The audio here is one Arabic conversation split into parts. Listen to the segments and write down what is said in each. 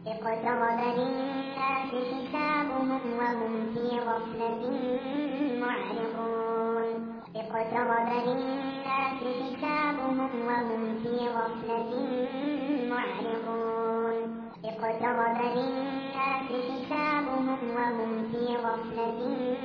اقترب للناس حسابهم وهم في غفلة معرضون اقترب للناس حسابهم وهم في غفلة معرضون اقترب للناس حسابهم وهم في غفلة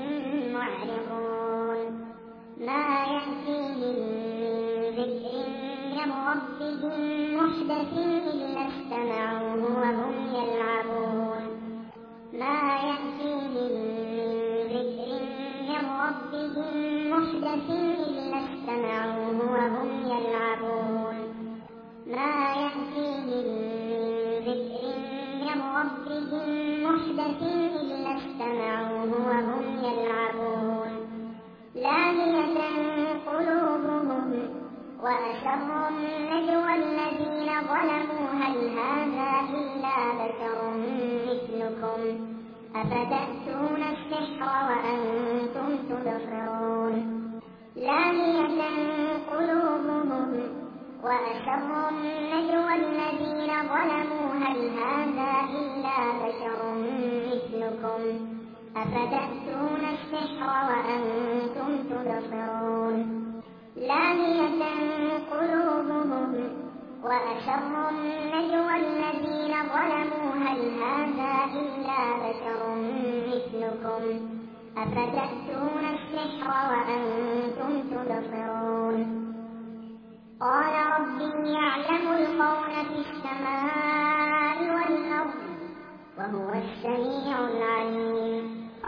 معرضون ما يأتيهم من ذكر من ربهم محدث إلا استمعوه وهم يلعبون ما يأتيهم من ذكر من ربهم محدث إلا استمعوه وهم يلعبون ما يأتيهم من ذكر من ربهم محدث إلا استمعوه وهم يلعبون لاهية قلوبهم وأسروا النجوى الذين ظلموا هل هذا إلا بشر مثلكم أفتأتون السحر وأنتم تبصرون لاهية قلوبهم وأسروا النجوى الذين ظلموا هل هذا إلا بشر مثلكم أفتأتون السحر وأنتم تبصرون لاهية قلوبهم وأسروا النجوى الذين ظلموا هل هذا إلا بشر مثلكم أفتأتون السحر وأنتم تبصرون قال ربي يعلم القول في السماء والأرض وهو السميع العليم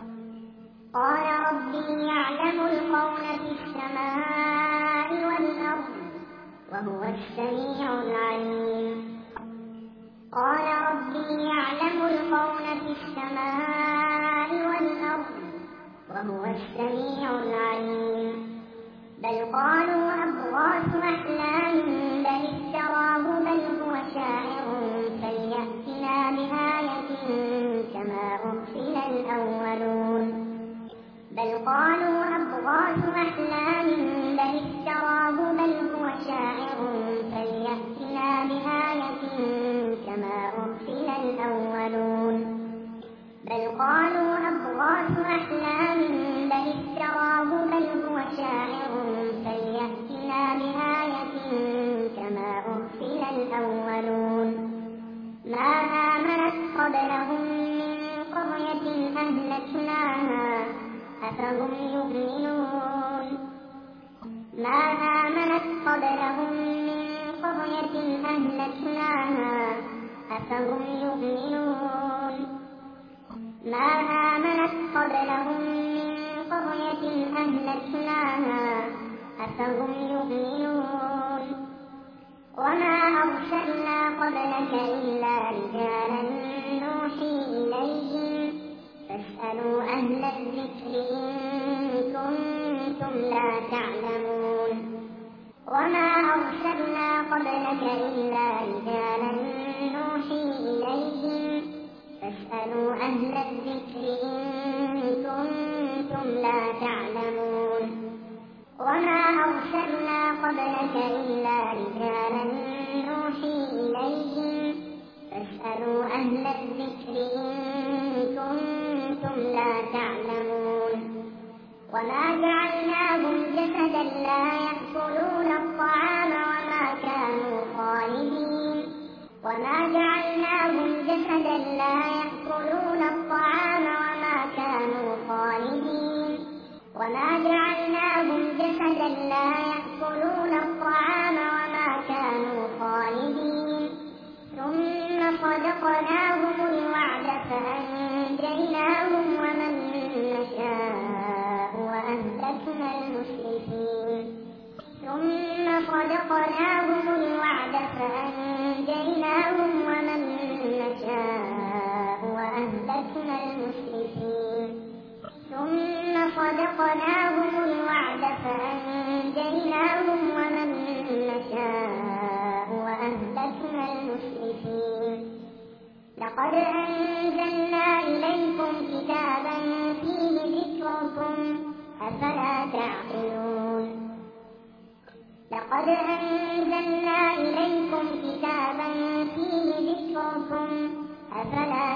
قال ربي يعلم القول في السماء والأرض وهو السميع العليم قال ربي يعلم القول في السماء والأرض وهو السميع العليم بل قالوا أضغاث أحلام بل افتراه بل هو شاعر فليأتنا بآية كما أرسل الأولون بل قالوا أضغاث أحلام بل افتراه بل هو شاعر فليأتنا بآية كما أرسل الأولون بل قالوا أضغاث أحلام بل افتراه بل هو شاعر فليأتنا بآية كما أرسل الأولون ما آمنت قبلهم من قرية أهلكناها أفهم يؤمنون ما آمنت قبلهم من قرية أهلكناها أفهم يؤمنون ما آمنت قبلهم من قرية أهلكناها أفهم يؤمنون وما أرسلنا قبلك إلا رجالا نوحي إليهم فاسألوا أهل الذكر إن كنتم لا تعلمون وما أرسلنا قبلك إلا رجالا نوحي إليهم فاسألوا أهل الذكر إن كنتم لا تعلمون وما أرسلنا قبلك إلا رجالا نوحي إليهم فاسألوا أهل الذكر إن كنتم لا تعلمون وما جعلناهم جسدا لا يأكلون الطعام وما كانوا خالدين وما جعلناهم جسدا لا يأكلون الطعام وما كانوا خالدين وما جعلناهم جسدا لا يأكلون الطعام وما كانوا خالدين ثم صدقناهم الوعد فأنجيناهم ومن نشاء وأهلكنا المسرفين ثم صدقناهم الوعد فأنجيناهم ومن نشاء وأهلكنا المسرفين ثم صدقناهم الوعد فأنجيناهم ومن نشاء وأهلكنا المسرفين لقد أنزلنا إليكم كتابا فيه ذكركم أفلا تعقلون لقد أنزلنا إليكم كتابا فيه ذكركم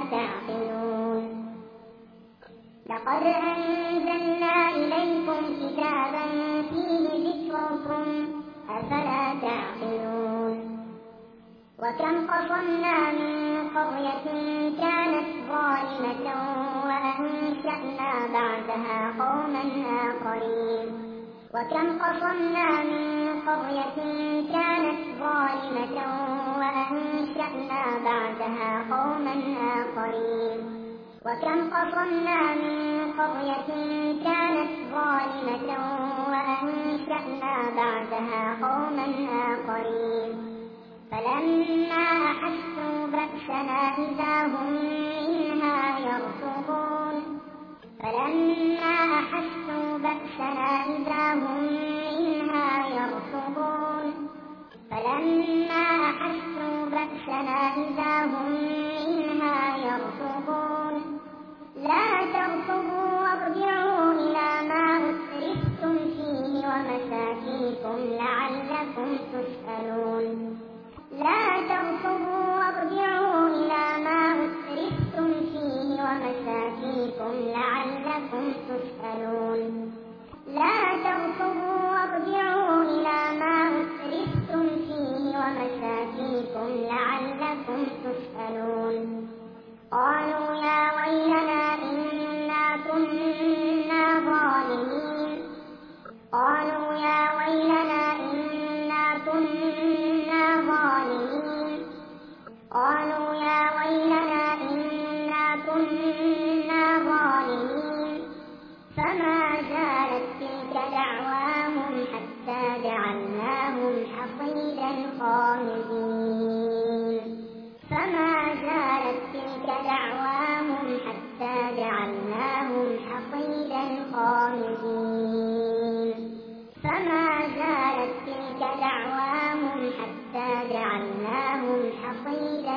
تعقلون لقد أنزلنا إليكم كتابا فيه ذكركم أفلا تعقلون وكم قصمنا من قرية كانت ظالمة وأنشأنا بعدها قوما آخرين وكم قصمنا من قرية كانت ظالمة وأنشأنا بعدها قوما آخرين وكم قصمنا من قرية كانت ظالمة وأنشأنا بعدها قوما آخرين فلما أحسوا بأسنا إذا هم منها يركضون فلما أحسوا بأسنا إذا هم منها يركضون فلما أحسوا بأسنا إذا هم منها يركضون لا تركضوا وارجعوا إلى ما أسرفتم فيه ومساكنكم لعلكم تسألون لا تركضوا وارجعوا إلى ما أسرفتم فيه ومساكنكم لعلكم تسألون لا تركضوا وارجعوا إلى ما أسرفتم فيه ومساكنكم لعلكم تسألون قالوا يا ويلنا إنا كنا ظالمين قالوا يا ويلنا إنا كنا ظالمين قالوا يا ويلنا إنا كنا ظالمين فما زالت تلك دعواهم حتى جعلناهم حصيدا خامدين فما زالت تلك دعواهم حتى جعلناهم حصيدا خامدين فما زالت تلك دعواهم حتى جعلناهم حصيدا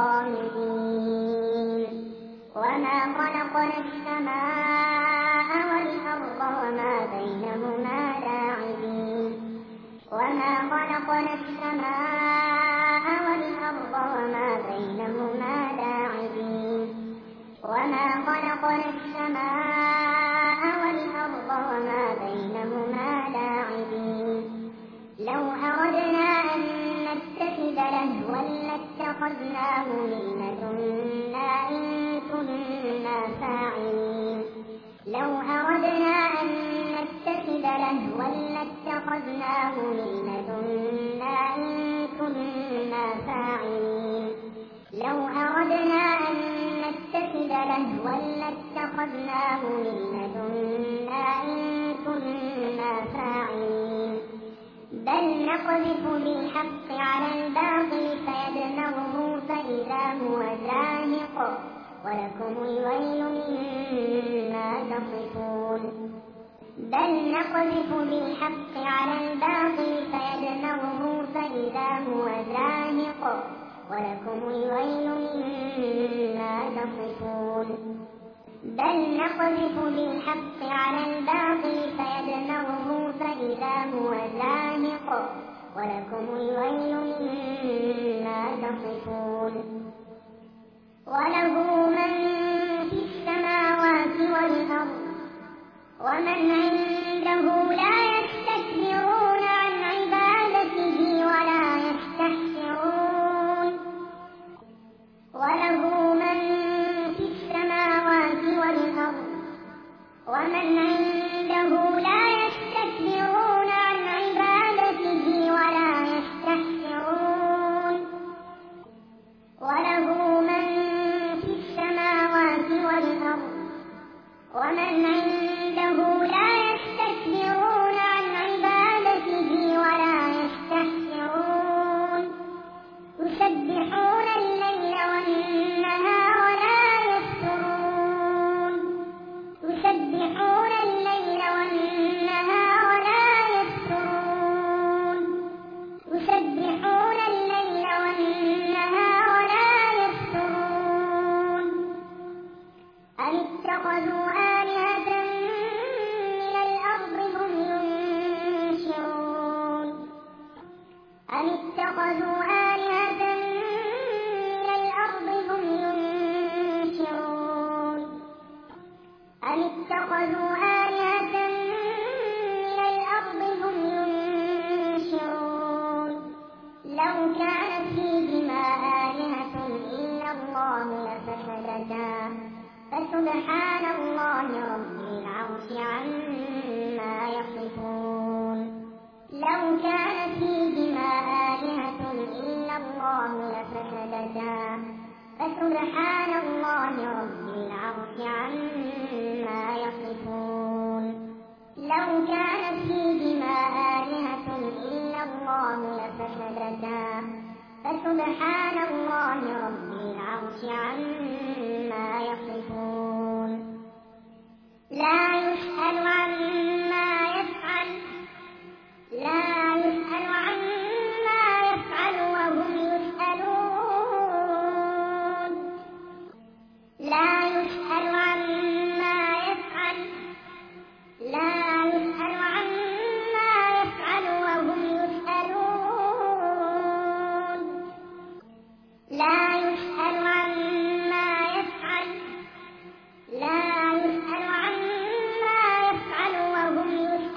خامدين وما خلقنا السماء والأرض وما بينهما لاعبين وما خلقنا السماء والأرض وما بينهما لاعبين وما خلقنا السماء والأرض وما بينهما لاعبين لو أردنا أن نتخذ لهوا لاتخذناه من لدنا إن كنا فاعلين لو أردنا أن نتخذ لهوا لاتخذناه من لدنا إن كنا فاعلين لو أردنا أن نتخذ لهوا لاتخذناه من لدنا إن كنا فاعلين بل نقذف بالحق على الباطل فيدمغه فإذا هو زاهق ولكم الويل مما تصفون بل نقذف بالحق على الباطل فيدمغه فإذا هو زاهق ولكم الويل مما تصفون بل نقذف بالحق على الباطل فيدمغه فإذا هو زاهق ولكم الويل مما تصفون وله من في السماوات والأرض ومن عنده لا يستكبرون عن عبادته ولا يستحسرون وله من في السماوات والأرض ومن عنده لا يستكبرون عن عبادته ولا يستحسرون وله من في السماوات والأرض ومن عنده لا يستكبرون عن عبادته ولا يستحسرون يسبحون الليل والنهار لا يفترون يسبحون الليل والنهار لا يفترون يسبحون الليل والنهار لا يفترون أم اتخذوا آلهة من الأرض هم ينشرون أم اتخذوا آلهة من الأرض هم ينشرون الله لفسدتا فسبحان الله رب العرش عما يصفون لو كان فيهما آلهة إلا الله لفسدتا فسبحان الله رب العرش عما يصفون لو كان فيهما آلهة إلا الله لفسدتا فسبحان الله رب العرش عما يصفون لا يسأل عما يفعل وهم يسألون لا يسأل عما يفعل وهم يسألون لا يسأل عما يفعل وهم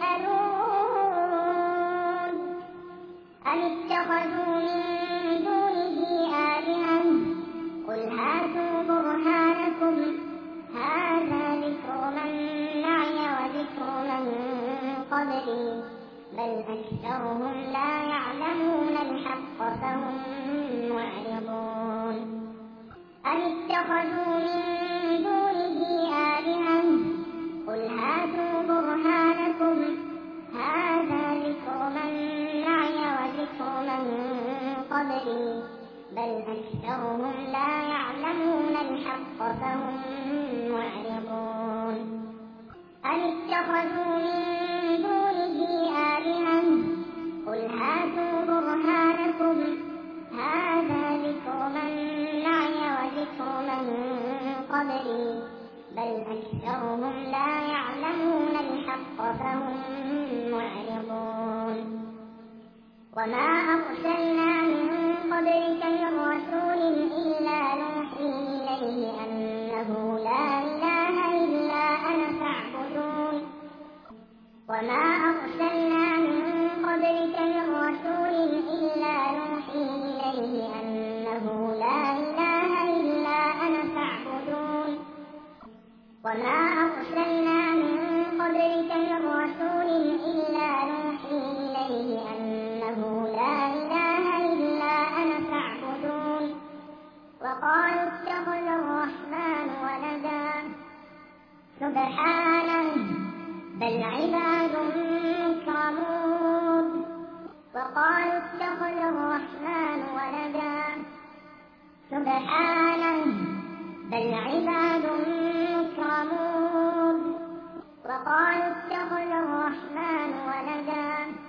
يسألون أم اتخذوا من دونه آلهة قل هاتوا برهانكم هذا ذكر من معي وذكر من قبلي بل أكثرهم لا يعلمون الحق فهم معرضون أم اتخذوا من دونه آلهة قل هاتوا برهانكم هذا ذكر من معي وذكر من قبلي بل أكثرهم لا يعلمون الحق فهم معرضون أم اتخذوا من دونه آلهة قل هاتوا برهانكم هذا ذكر من معي وذكر من قبلي بل أكثرهم لا يعلمون الحق فهم معرضون وما أرسلنا من قبلك من رسول إلا نوحي إليه أنه لا إله إلا أنا فاعبدون وما أرسلنا من قبلك من رسول إلا نوحي إليه أنه لا إله إلا أنا فاعبدون وما أرسلنا من قبلك من رسول إلا نوحي إليه أنه لا إله إلا أنا فاعبدون وقالوا اتخذ الرحمن ولدا سبحانه بل عباد مكرمون وقالوا اتخذ الرحمن ولدا سبحانه بل عباد مكرمون وقالوا اتخذ الرحمن ولدا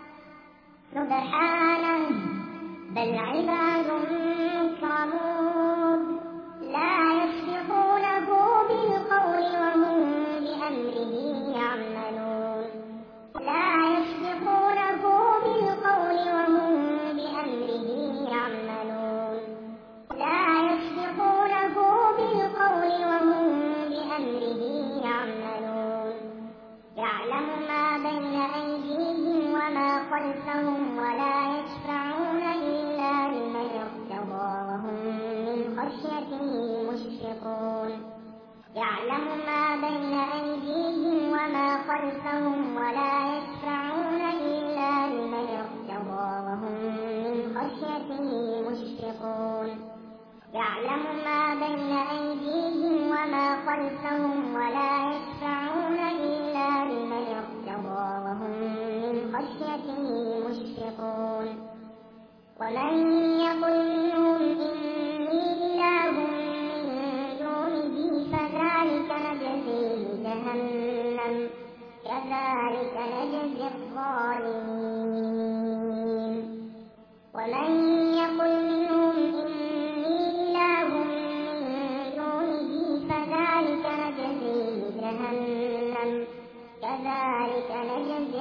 سبحانه بل عباد مكرمون لا يسبقونه بالقول وهم بأمره يعملون لا يسبقونه بالقول وهم بأمره يعملون لا يسبقونه بالقول وهم بأمره يعملون يعلم ما بين أيديهم وما خلفهم ولا يشفعون إلا لمن ارتضى وهم من خشيته مشفقون يعلم ما بين أيديهم وما خلفهم ولا يشفعون إلا لمن ارتضى وهم من خشيته مشفقون يعلم ما بين أيديهم وما خلفهم ولا يشفعون إلا لمن ارتضى وهم من خشيته مشفقون ومن يقل منهم إني إله من دونه فذلك نجزيه جهنم كذلك نجزي الظالمين ومن يقل منهم إني إله من دونه فذلك نجزيه جهنم كذلك نجزي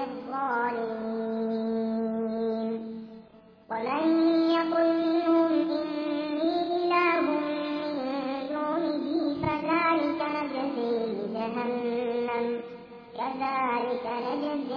الظالمين ومن يقل منهم إني إله من دونه فذلك نجزيه جهنم كذلك نجزي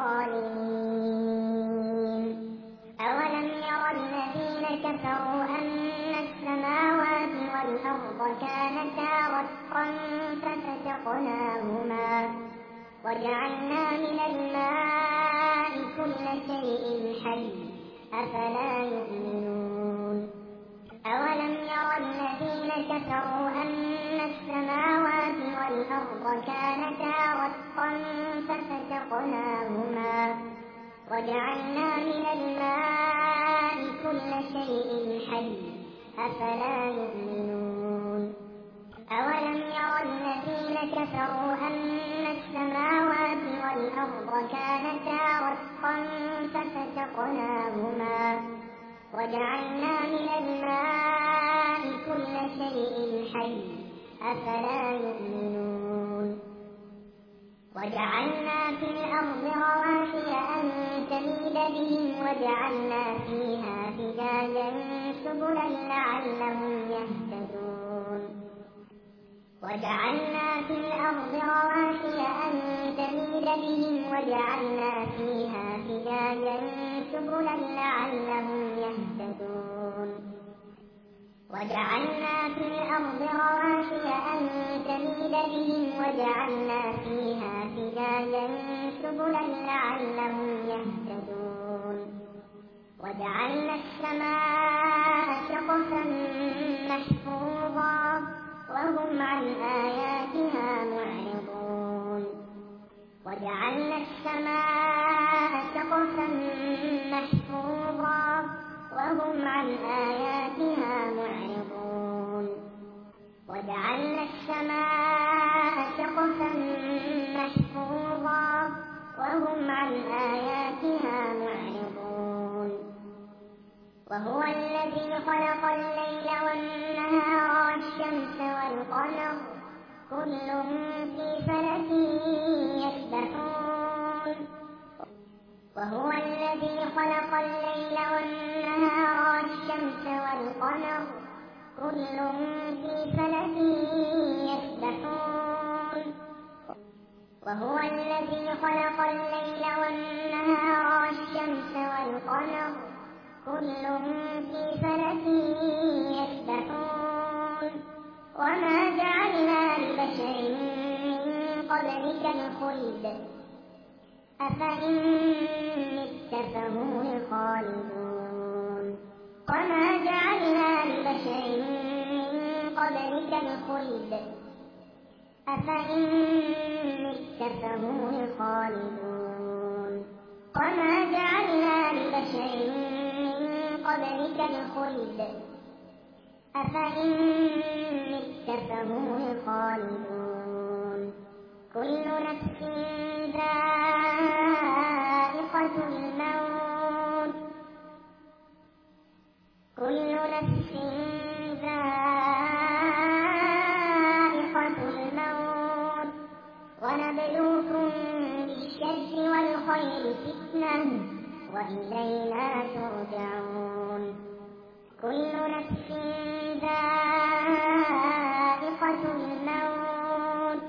الظالمين أولم ير الذين كفروا أن السماوات والأرض والأرض كانتا رتقا ففتقناهما وجعلنا من الماء كل شيء حي أفلا يؤمنون أولم ير الذين كفروا أن السماوات والأرض كانتا رتقا ففتقناهما وجعلنا من الماء كل شيء حي أفلا يؤمنون أولم ير الذين كفروا أن السماوات والأرض كانتا رتقا ففتقناهما وجعلنا من الماء كل شيء حي أفلا يؤمنون وجعلنا في الأرض رواسي أن تميد بهم وجعلنا فيها فجاجا سبلا لعلهم يهتدون وجعلنا في الأرض رواسي أن تميد بهم وجعلنا فيها فجاجا سبلا لعلهم يهتدون وجعلنا في الأرض رواسي أن تميد بهم وجعلنا فيها فجاجا سبلا لعلهم يهتدون وجعلنا السماء سقفا محفوظا وهم عن آياتها معرضون وجعلنا السماء سقفا محفوظا وهم عن آياتها معرضون وجعلنا السماء سقفا محفوظا وهم عن آياتها معرضون وهو الذي خلق الليل والنهار والشمس والقمر كل في فلك يسبحون وهو الذي خلق الليل والنهار والشمس والقمر كل في فلك يسبحون وهو الذي خلق الليل والنهار والشمس والقمر كل في فلك يسبحون وما جعلنا لبشر من قبلك الخلد أفإن مت فهم الخالدون وما جعلنا لبشر من قبلك الخلد أفإن مت فهم الخالدون وما جعلنا لبشر من قبلك الخلد أفإن مت فهم الخالدون كل نفس ذائقة الموت كل نفس ذائقة الموت ونبلوكم بالشر والخير فتنة وإلينا ترجعون كل نفس ذائقة الموت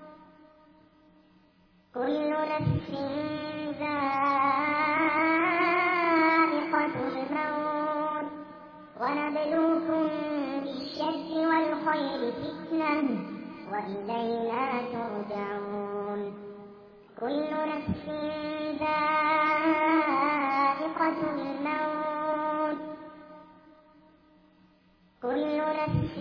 كل نفس ذائقة الموت ونبلوكم بالشر والخير فتنة وإلينا ترجعون كل نفس ذائقة الموت كل نفس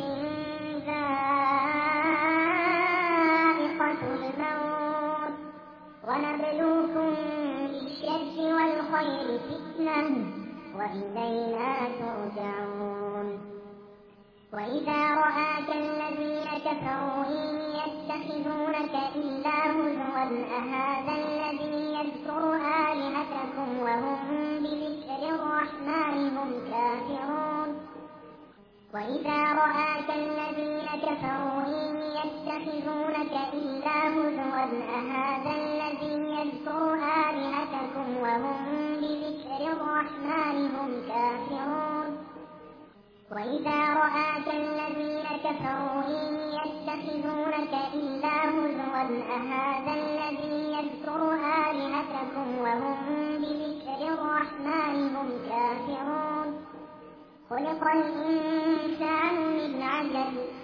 ذائقة الموت ونبلوكم بالشر والخير فتنة وإلينا ترجعون وإذا رآك الذين كفروا إن يتخذونك إلا هزوا أهذا الذي يذكر آلهتكم وهم بذكر الرحمن هم كافرون وإذا رآك الذين كفروا إن يتخذونك إلا هزوا أهذا الذي يذكر آلهتكم وهم بذكر الرحمن هم كافرون وإذا رآك الذين كفروا إن يتخذونك إلا هزوا أهذا الذي يذكر آلهتكم وهم بذكر الرحمن هم كافرون خلق الإنسان من عجل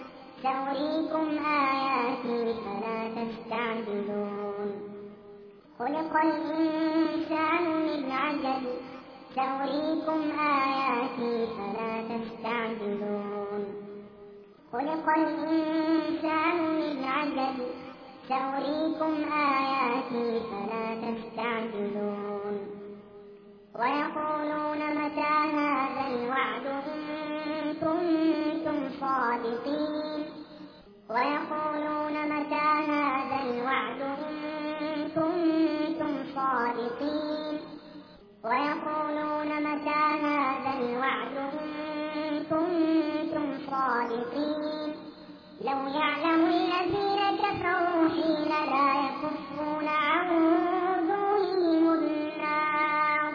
سأريكم آياتي فلا تستعجلون خلق الإنسان من عجل سأريكم آياتي فلا تستعجلون خلق الإنسان من عجل سأريكم آياتي فلا تستعجلون ويقولون متى هذا الوعد إن كنتم صادقين ويقولون متى هذا الوعد إن كنتم صادقين ويقولون متى هذا الوعد إن كنتم صادقين لو يعلم الذين كفروا حين لا يكفون عن وجوههم النار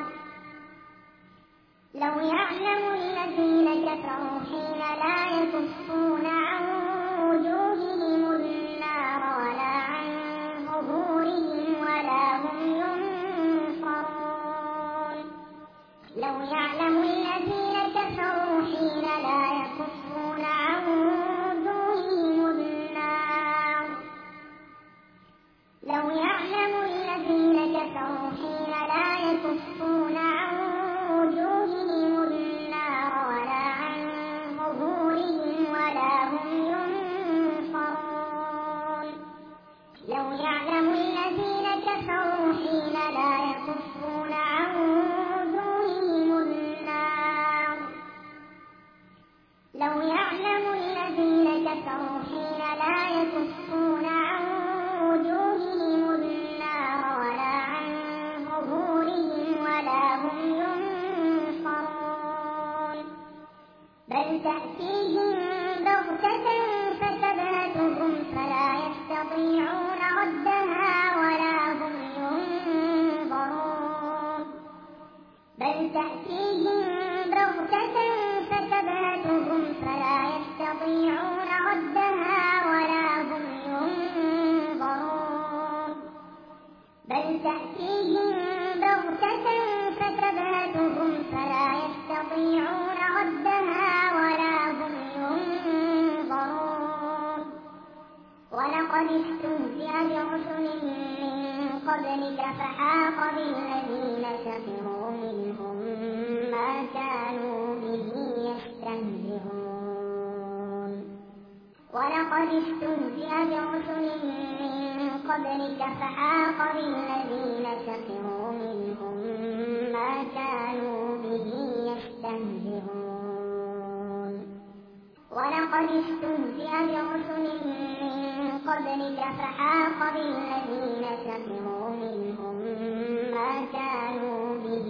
لو يعلم الذين كفروا حين لا يكفون عن وجوههم النار ولا عن ظهورهم ولا هم ينصرون لو يعلم الذين كفروا حين لا يكفون عن وجوههم النار لو يعلم الذين كفروا حين لا يكفون عن وجوههم النار ولا عن ظهورهم ولا هم ينصرون لو يعلم الذين كفروا حين لا يكفون عن وجوههم النار لو يعلم الذين كفروا حين لا يكفون عن وجوههم النار ولا عن ظهورهم ولا هم ينصرون بل تأتيهم بغتة فتبهتهم فلا يستطيعون ردها ولا هم ينظرون بل تأتيهم بغتة فتبهتهم فلا يستطيعون ردها ولا هم ينظرون بل تأتيهم بغتة فتبهتهم فلا يستطيعون ردها ولا هم ينظرون ولقد استهزئ برسل من قبلك فحاق بالذين سخروا منهم ما كانوا به يستهزئون ولقد استهزئ برسل من قبلك فحاق بالذين سخروا منهم ما كانوا به يستهزئون ولقد استهزئ برسل من قبلك فحاق بالذين سخروا منهم ما كانوا به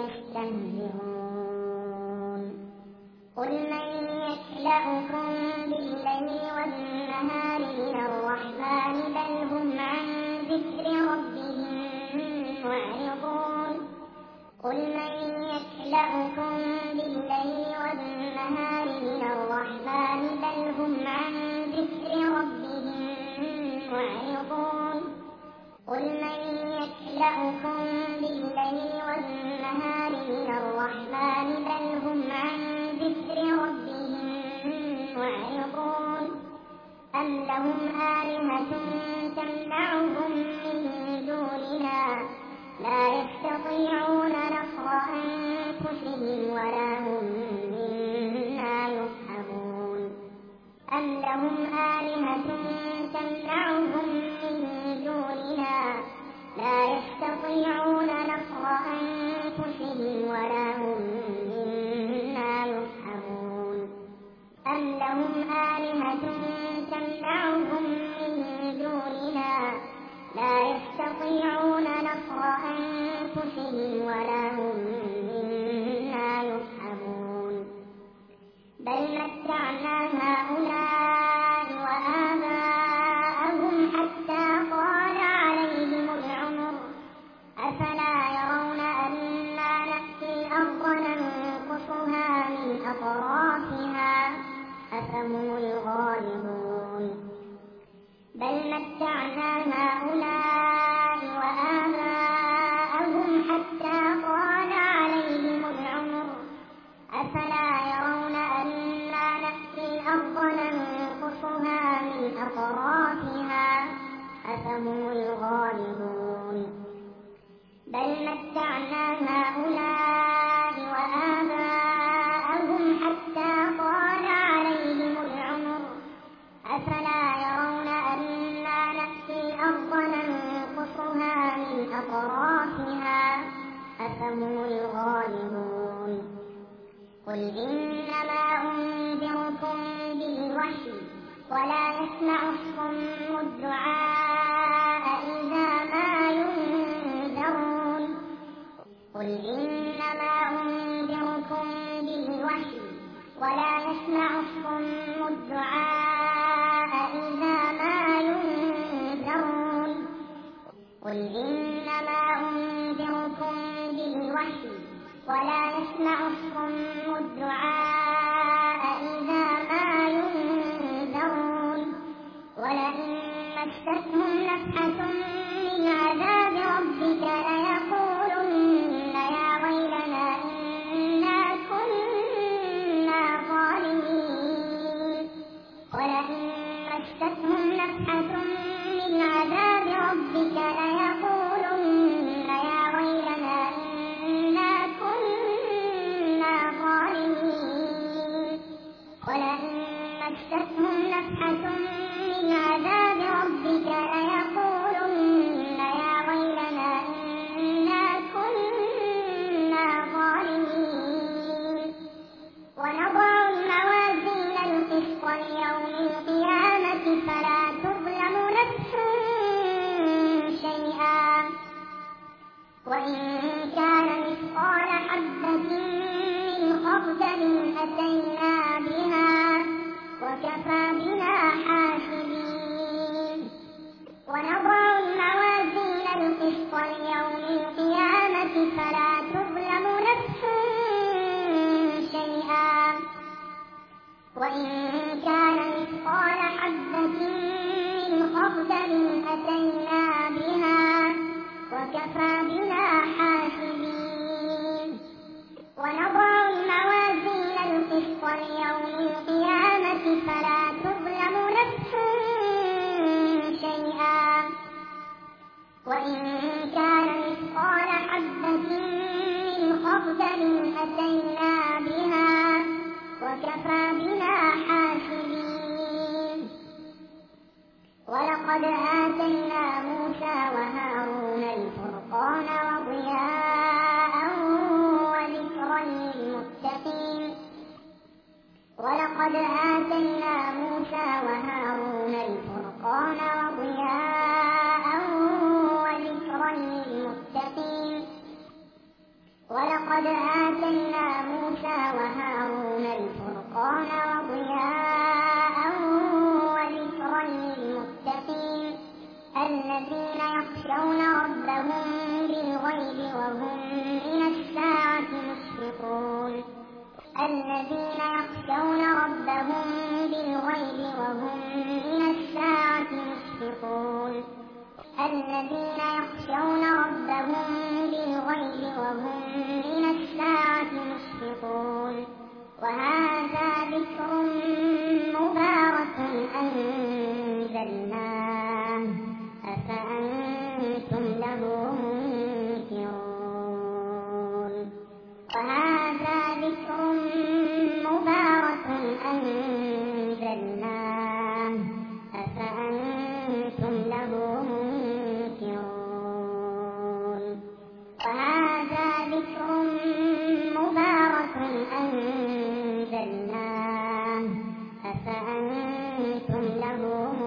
يستهزئون قل من يكلأكم بالليل والنهار من الرحمن بل هم عن ذكر ربهم معرضون قل من يكلأكم بالليل والنهار من الرحمن بل هم عن ذكر ربهم معرضون قل من يكلأكم بالليل والنهار من الرحمن بل هم عن ذكر ربهم معرضون أم لهم آلهة تمنعهم من دوننا لا يستطيعون نصر أنفسهم ولا هم منا يصحبون أم لهم آلهة تمنعهم من دوننا لا يستطيعون نصر أنفسهم ولا هم منا يصحبون أم لهم آلهة تمنعهم من دوننا لا يستطيعون نصر أنفسهم ولا هم منا يصحبون بل متعنا هؤلاء وآباءهم حتى طال عليهم العمر أفلا يرون أنا نأتي الأرض ننقصها من أطرافها أفهم الغالبون بل متعنا هؤلاء وآباءهم حتى طال عليهم العمر أفلا يرون أنا نأتي الأرض ننقصها أفهم الغالبون بل متعنا هؤلاء وآباءهم حتى طال عليهم العمر أفلا يرون أنا نأتي الأرض ننقصها من أطرافها أفهم الغالبون قل إنما أنذركم بالوحي ولا يسمع الصم الدعاء إذا ما ينذرون قل إنما أنذركم بالوحي ولا يسمع الصم الدعاء إذا ما ينذرون قل إنما أنذركم بالوحي ولا يسمع الصم الدعاء إذا ما ينذرون ولئن مستهم نفحة من عذاب ربك ليقولن يا ويلنا إنا كنا ظالمين ولئن مستهم نفحة من عذاب ربك ليقولن يا ويلنا إنا كنا ظالمين ولئن مستهم نفحة من عذاب ربك ليقولن يا ويلنا إنا كنا ظالمين ونضع الموازين القسط ليوم القيامة فلا تظلم نفس شيئا وإن كان مثقال حبة من خردل أتينا بها وكفى بنا حاسبين ونضع الموازين القسط ليوم القيامة فلا تظلم نفس شيئا وإن كان مثقال حبة من خردل أتينا بها وكفى بنا حاسبين ونضع الموازين القسط ليوم القيامة فلا تظلم نفس شيئا وإن كان مثقال حبة من خردل أتينا بها وكفى بنا حاسبين ولقد آتينا موسى وهارون الفرقان وضياء وذكرا للمتقين ولقد آتينا موسى وهارون الفرقان وضياء وذكرا للمتقين ولقد آتينا موسى وهارون الفرقان وضياء وذكرا للمتقين الذين يخشون ربهم بالغيب وهم من الساعة مشفقون الذين يخشون ربهم بالغيب وهم من الساعة مشفقون الذين يخشون ربهم بالغيب وهم من الساعة مشفقون وهذا ذكر مبارك أنزلناه أفأنتم له منكرون وهذا ذكر مبارك أنزلناه أفأنتم له منكرون وهذا ذكر مبارك أنزلناه أفأنتم له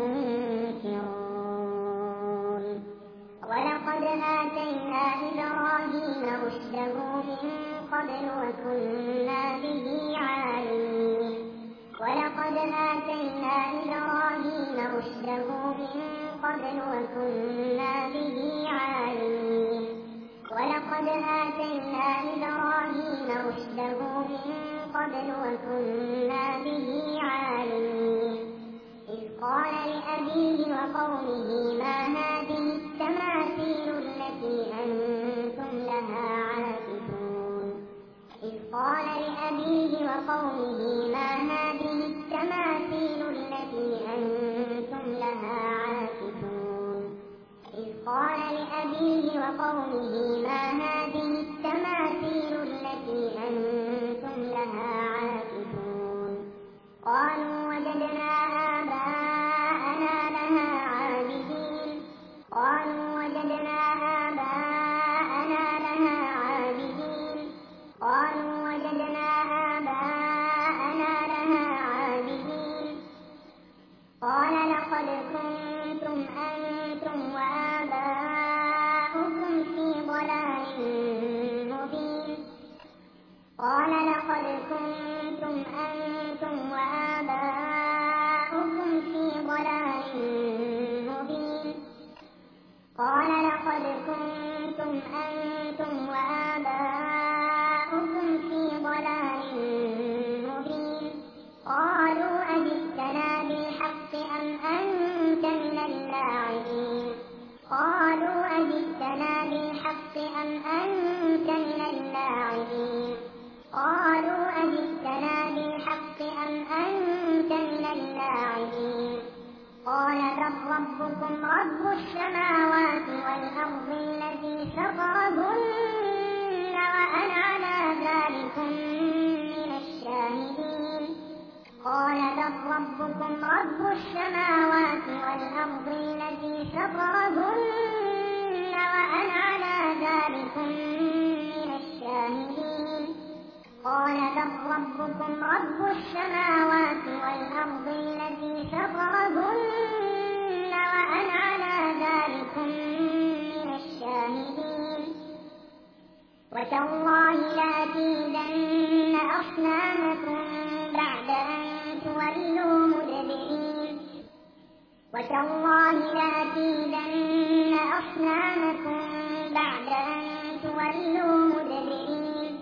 منكرون ولقد آتينا إبراهيم رشده من قبل وكنا به عالمين ولقد آتينا إبراهيم رشده من قبل وكنا به عالمين ولقد آتينا إبراهيم رشده من قبل وكنا به عالمين إذ قال لأبيه وقومه ما هذه التماثيل التي أنتم لها عاكفون إذ قال لأبيه وقومه ما هذه التماثيل التي أنتم لها عاكفون قومه ما هذه التماثيل التي أنتم لها عاكفون قالوا وجدنا آباءنا لها عابدين قالوا وجدنا آباءنا لها عابدين قالوا وجدنا آباءنا لها عابدين قال لقد كنتم أنتم وآباؤكم في ضلال مبين قال لقد كنتم أنتم وآباؤكم في ضلال مبين قال لقد كنتم أنتم وآباؤكم في ضلال مبين قالوا أجئتنا بالحق أم أنت من اللاعبين قالوا أجئتنا بالحق أم أنت من اللاعبين قالوا أجئتنا بالحق أم أنت من اللاعبين قال بل ربكم رب السماوات والأرض الذي فطرهن وأنا على ذلكم من الشاهدين قال بل ربكم رب السماوات والأرض الذي فطرهن وأنا على ذلكم من الشاهدين قال بل ربكم رب السماوات والأرض الذي فطرهن وأنا على ذلكم من الشاهدين وتالله لأكيدن أصنامكم بعد أن تولوا مدبرين وتالله لأكيدن أصنامكم بعد أن تولوا مدبرين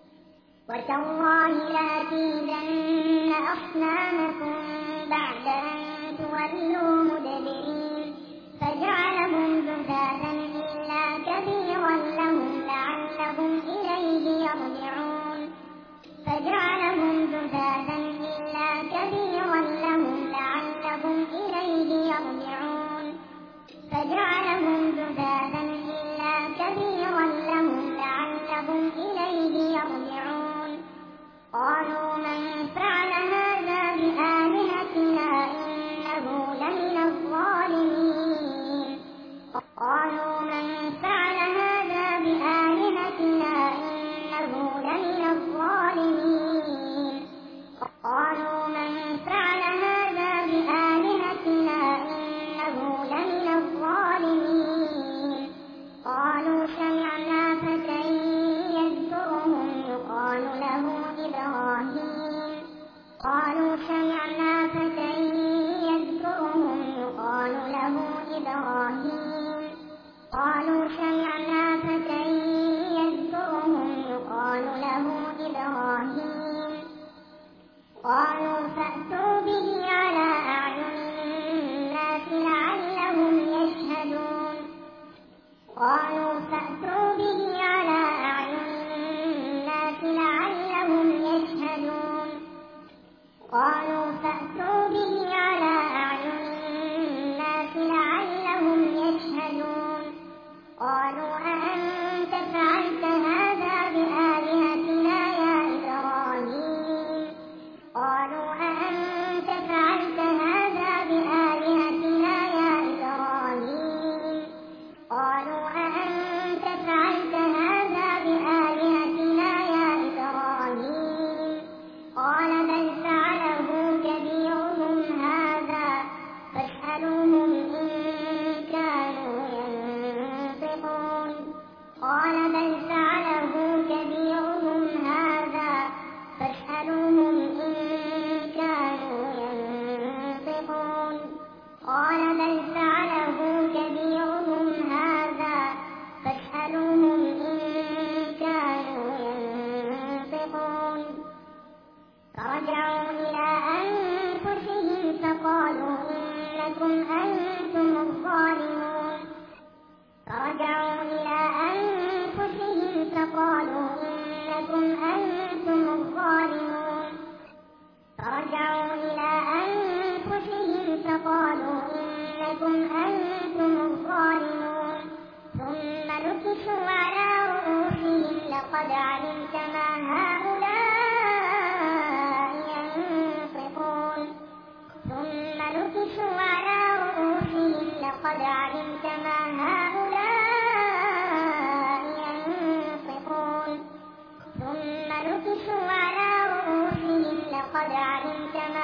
وتالله لأكيدن أصنامكم بعد أن تولوا مدبرين فجعلهم جذاذا إلا كبيرا لهم لعلهم إليه يرجعون فجعلهم جذاذا إلا كبيرا لهم لعلهم إليه يرجعون فجعلهم جذاذا إلا كبيرا لهم لعلهم إليه يرجعون قالوا من فعل هذا بآلهتنا إنه لمن الظالمين قالوا من فعل هذا بآلهتنا إنه لمن الظالمين قالوا من فعل هذا بآلهتنا إنه لمن الظالمين قالوا سمعنا فتى يذكرهم يقال له إبراهيم قالوا سمعنا فتى يذكرهم يقال له إبراهيم قالوا سمعنا فتى يذكرهم يقال له إبراهيم قالوا فأتوا به على أعين الناس لعلهم يشهدون قالوا فأتوا به على أعين الناس لعلهم يشهدون قالوا فأتوا به على أعين الناس لعلهم يشهدون قالوا أأنت فعلت هذا بآلهتنا يا إبراهيم قالوا أأنت فعلت هذا بآلهتنا يا إبراهيم قالوا أأنت فعلت هذا بآلهتنا يا إبراهيم قال بل فعله كبيرهم هذا فاسألوهم إن كانوا ينطقون قال بل فعله كبيرهم هذا فاسألوهم إن كانوا ينطقون قال بل فعله كبيرهم هذا فاسألوهم إن كانوا ينطقون فرجعوا إلى أنفسهم فقالوا إنكم أنتم الظالمون فرجعوا إلى أنفسهم فقالوا إنكم أنتم الظالمون فرجعوا إلى أنفسهم فقالوا إنكم أنتم الظالمون ثم نكسوا على رؤوسهم لقد علمت ما هؤلاء ينطقون ثم نكسوا على رؤوسهم لقد علمت ما هؤلاء ينطقون ثم نكسوا على رؤوسهم لقد علمت ما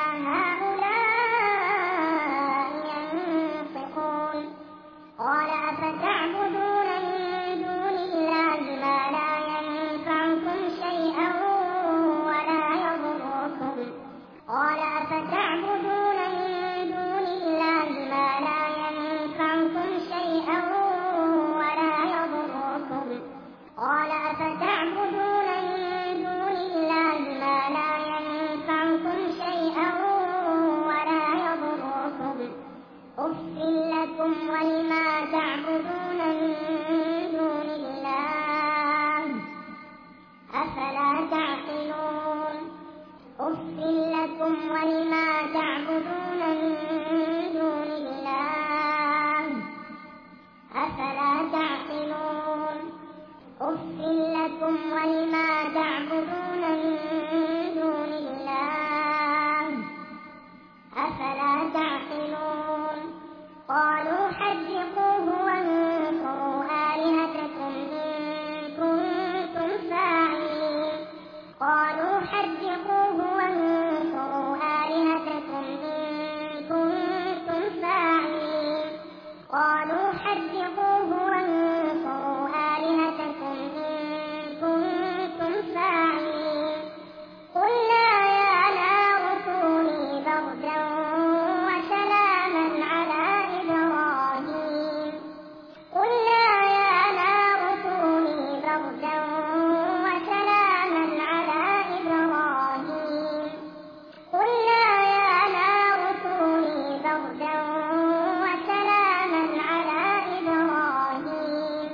هؤلاء ينطقون قال أفتعبدون من دون الله ما لا ينفعكم شيئا ولا يضركم قال أفتعبدون من دون الله ما لا ينفعكم شيئا ولا يضركم قال أفتعبدون من دون الله ما لا ينفعكم شيئا ولا يضركم أفٍ لكم ولما تعبدون من دون الله أفلا تعقلون أفٍ لكم ولما تعبدون من دون الله أفلا تعقلون أفٍ لكم ولما تعبدون من دون الله أفلا تعقلون قالوا حرقوه وانصروا آلهتكم إن كنتم فاعلين قالوا حرقوه وانصروا آلهتكم إن كنتم فاعلين قالوا حرقوه وانصروا آلهتكم إن كنتم فاعلين قلنا يا نار كوني بردا وسلاما على إبراهيم قلنا يا نار كوني بردا وسلاما على إبراهيم قلنا يا نار كوني بردا وسلاما على إبراهيم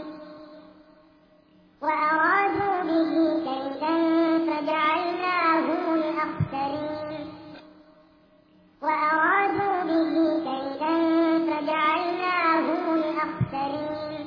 وأرادوا به كيدا فجعلناهم الأخسرين وأرادوا به كيدا فجعلناهم الأخسرين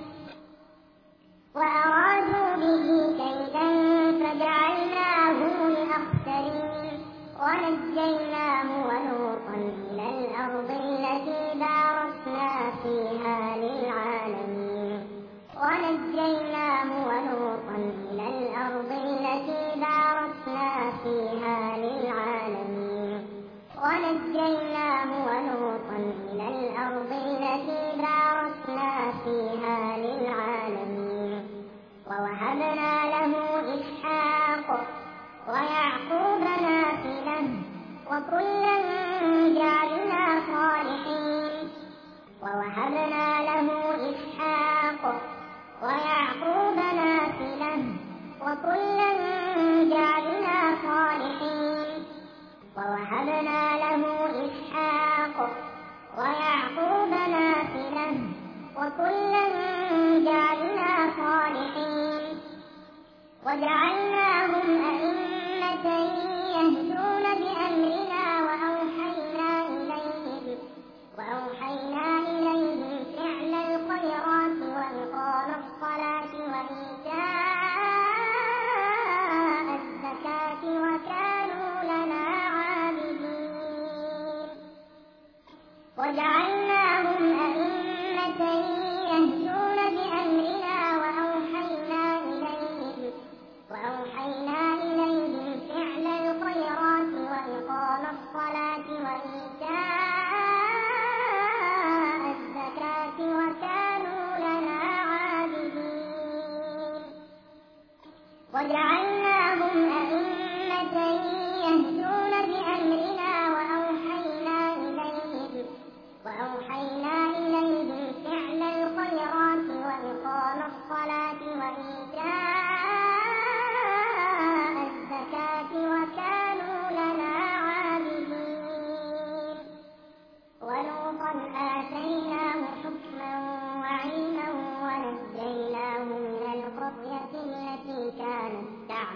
وأرادوا به كيدا فجعلناهم الأخسرين ونجيناه ولوطا إلى الأرض التي باركنا فيها للعالمين ونجيناه ولوطا إلى الأرض التي باركنا فيها للعالمين ونجيناه ولوطا إلى الأرض التي باركنا فيها للعالمين ووهبنا له إسحاق ويعقوب نافلة وكلا جعلنا صالحين ووهبنا له إسحاق ويعقوب نافلة وكلا جعلنا صالحين ووهبنا له إسحاق ويعقوب نافلة وكلا جعلنا صالحين وجعلناهم أئمة يهدون بأمرنا وأوحينا إليهم فعل الخيرات وإقام الصلاة وإيتاء الزكاة وكانوا لنا عابدين وجعلناهم أئمة يهدون بأمرنا وأوحينا إليهم فعل الخيرات وإقام الصلاة وإيتاء الزكاة وكانوا لنا عابدين وجعلناهم أئمة يهدون بأمرنا وأوحينا إليهم فعل الخيرات وإقام الصلاة وإيتاء الزكاة وكانوا لنا عابدين ولوطا آتيناه حكما وعلما ونجيناه من القرية التي كانت تعمل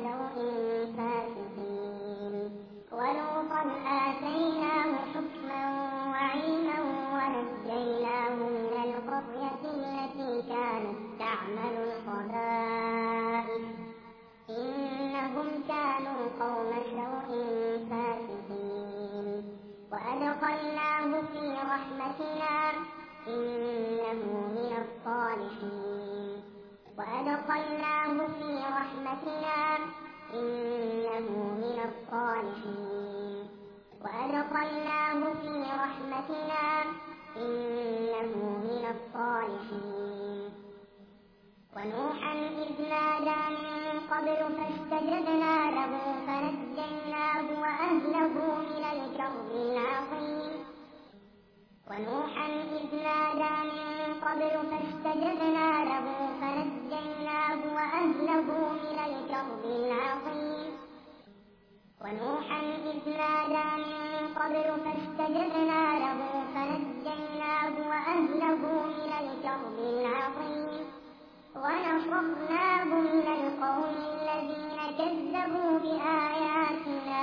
سوء فاسقين ولوطا آتيناه حكما وعلما ونجيناه من القرية التي كانت تعمل الخبائث إنهم كانوا قوم سوء فاسقين وأدخلناه في رحمتنا إنه من الصالحين وأدخلناه في رحمتنا إنه من الصالحين وأدخلناه في رحمتنا إنه من الصالحين ونوحا إذ نادى من قبل فاستجبنا له فنجيناه وأهله من الكرب العظيم ونوحا إذ نادى من قبل فاستجبنا له فنجيناه وأهله من الكرب العظيم ونوحا إذ نادى من قبل فاستجبنا له فنجيناه وأهله من الكرب العظيم ونصرناه من القوم الذين كذبوا بآياتنا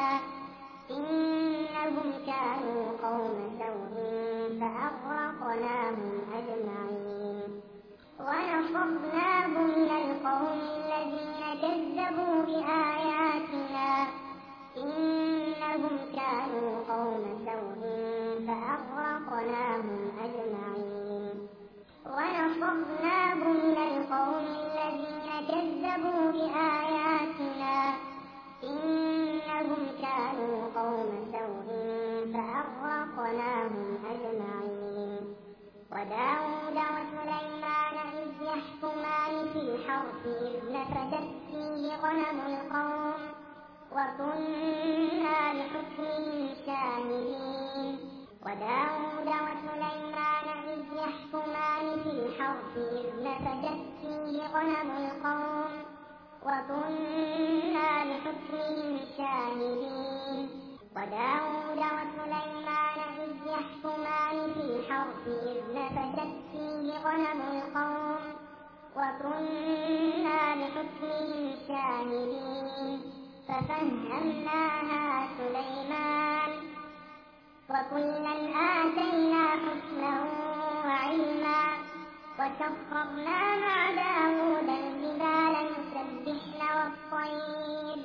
إنهم كانوا قوم سوء فأغرقناهم أجمعين ونصرناه من القوم الذين كذبوا بآياتنا إنهم كانوا قوم سوء فأغرقناهم أجمعين ونصرناه من القوم الذين كذبوا بآياتنا إنهم كانوا قوم سوء فأغرقناهم أجمعين وداود وسليمان إذ يحكمان في الحرث إذ نفشت فيه غنم القوم وكنا لحكمهم شاهدين وداود وسليمان إذ يحكمان في الحرث إذ نفشت فيه غنم القوم وكنا لحكمهم شاهدين وداود وسليمان إذ يحكمان في الحرث إذ نفشت فيه غنم القوم وكنا لحكمهم شاهدين ففهمناها سليمان وكلا آتينا حكما وعلما وسخرنا مع داود الجبال يسبحن والطير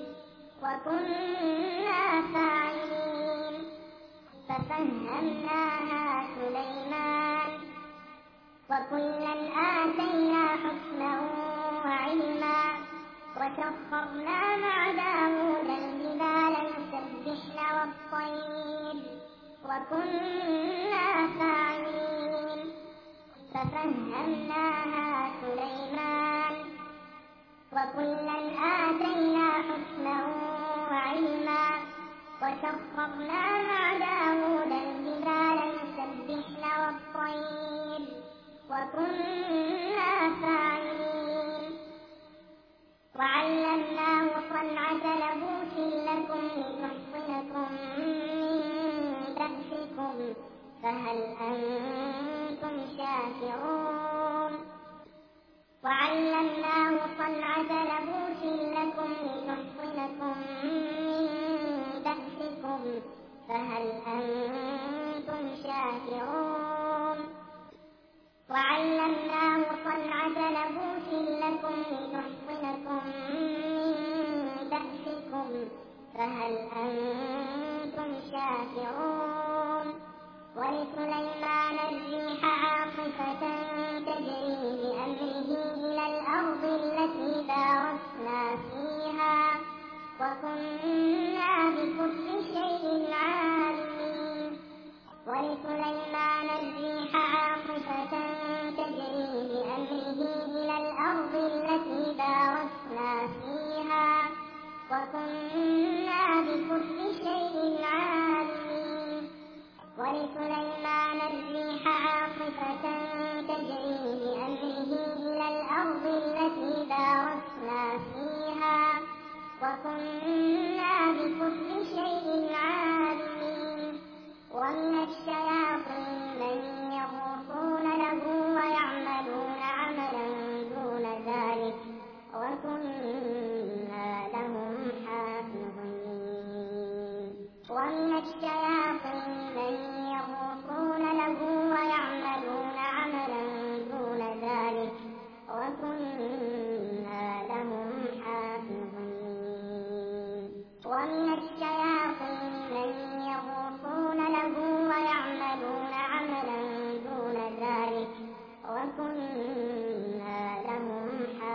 وكنا فاعلين ففهمناها سليمان وكلا آتينا حكما وعلما وسخرنا مع داود الجبال يسبحن والطير وكنا فاعلين ففهمناها سليمان وكلا آتينا حكما وعلما وسخرنا مع داود الجبال يسبحن والطير وكنا فاعلين وعلمناه صنعة لبوس لكم لتحصنكم من بأسكم فهل أنتم شاكرون وعلمناه صنعة لبوس لكم لتحصنكم من بأسكم فهل أنتم شاكرون وعلمناه صنعة لبوس لكم لتحصنكم من بأسكم فهل أنتم شاكرون ولسليمان الريح عاصفة تجري بأمره إلى الأرض التي باركنا فيها وكنا بكل شيء عالمين ولسليمان الريح عاصفة تجري بأمره إلى الأرض التي باركنا فيها وكنا بكل شيء عالمين ولسليمان الريح عاصفة تجري بأمره إلى الأرض التي باركنا فيها وكنا بكل شيء عالمين ومن الشياطين من يغوصون له ويعملون عملا دون ذلك وكنا لهم ومن الشياطين من يغوصون له ويعملون عملا دون ذلك وكنا لهم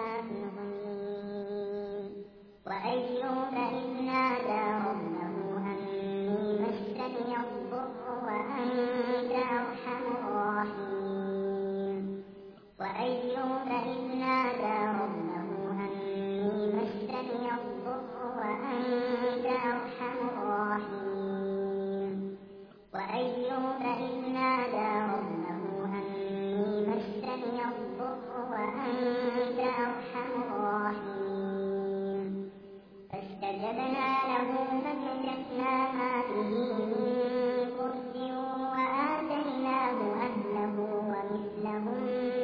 حافظين. وأيوب إذ نادى ربه أني مسني الضر وأنت أرحم الراحمين. وأيوب إذ نادى ربه أني مسني الضر وأنت أرحم الراحمين. وأيوب إذ نادى ربه أني مسني الضر وأنت أرحم الراحمين. فاستجبنا له فكشفنا ما به من ضر وآتيناه أهله ومثلهم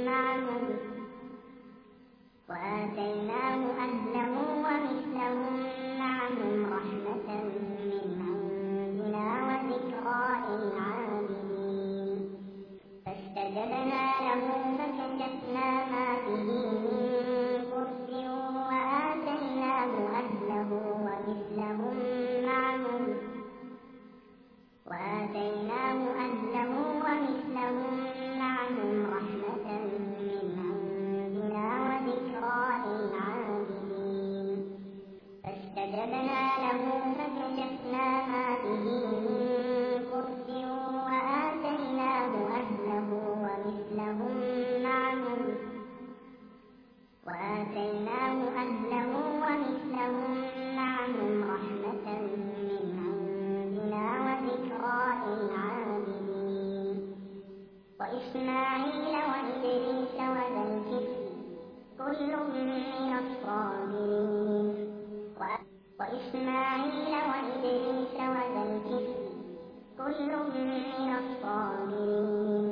معهم رحمة من عندنا وذكرى للعابدين. فاستجبنا له فكشفنا ما به من ضر وآتيناه أهله ومثلهم معهم رحمة من عندنا وذكرى للعابدين. فاستجبنا له فكشفنا ما به من ضر وآتيناه أهله ومثلهم معهم رحمة من عندنا وذكرى للعابدين. وإسماعيل وإدريس وذا الكفل كل من الصابرين. وإسماعيل وإدريس وذا الكفل كل من الصابرين.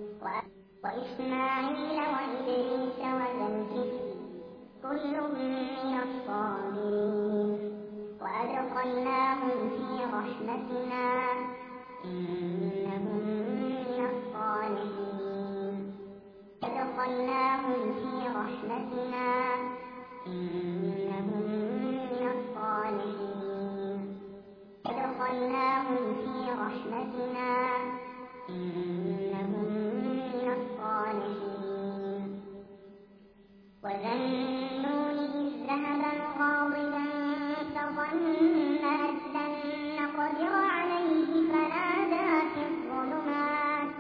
وإسماعيل وإدريس وذا الكفل كل من الصابرين. وأدخلناهم في رحمتنا إنهم من الصالحين. أدخلناهم في رحمتنا إنهم من الصالحين. أدخلناهم في رحمتنا إنهم من الصالحين. وذا النون إذ ذهب مغاضبا فظن أن لن نقدر عليه فنادى في الظلمات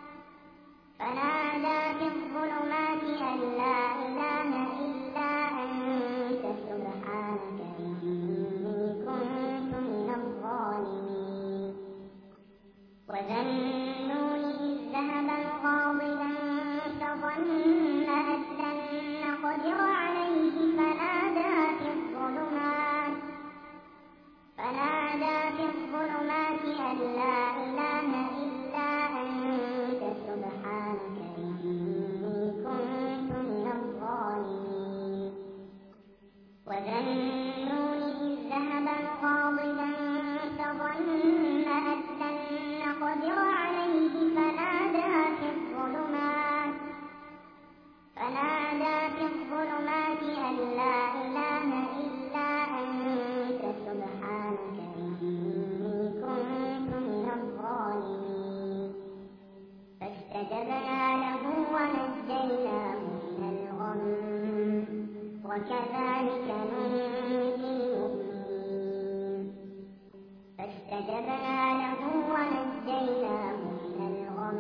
أن لا إله إلا أنت سبحانك إني كنت من الظالمين. وذا النون إذ ذهب مغاضبا فظن أن لن نقدر عليه فنادى في الظلمات أن لا إله إلا أنت سبحانك إني كنت من الظالمين. وذا النون إذ ذهب مغاضبا فظن أن لن نقدر عليه فنادى في الظلمات أن لا إله إلا أنت سبحانك إني كنت من الظالمين. فاستجبنا له ونجيناه من الغم وكذلك ننجي المؤمنين. فاستجبنا له ونجيناه من الغم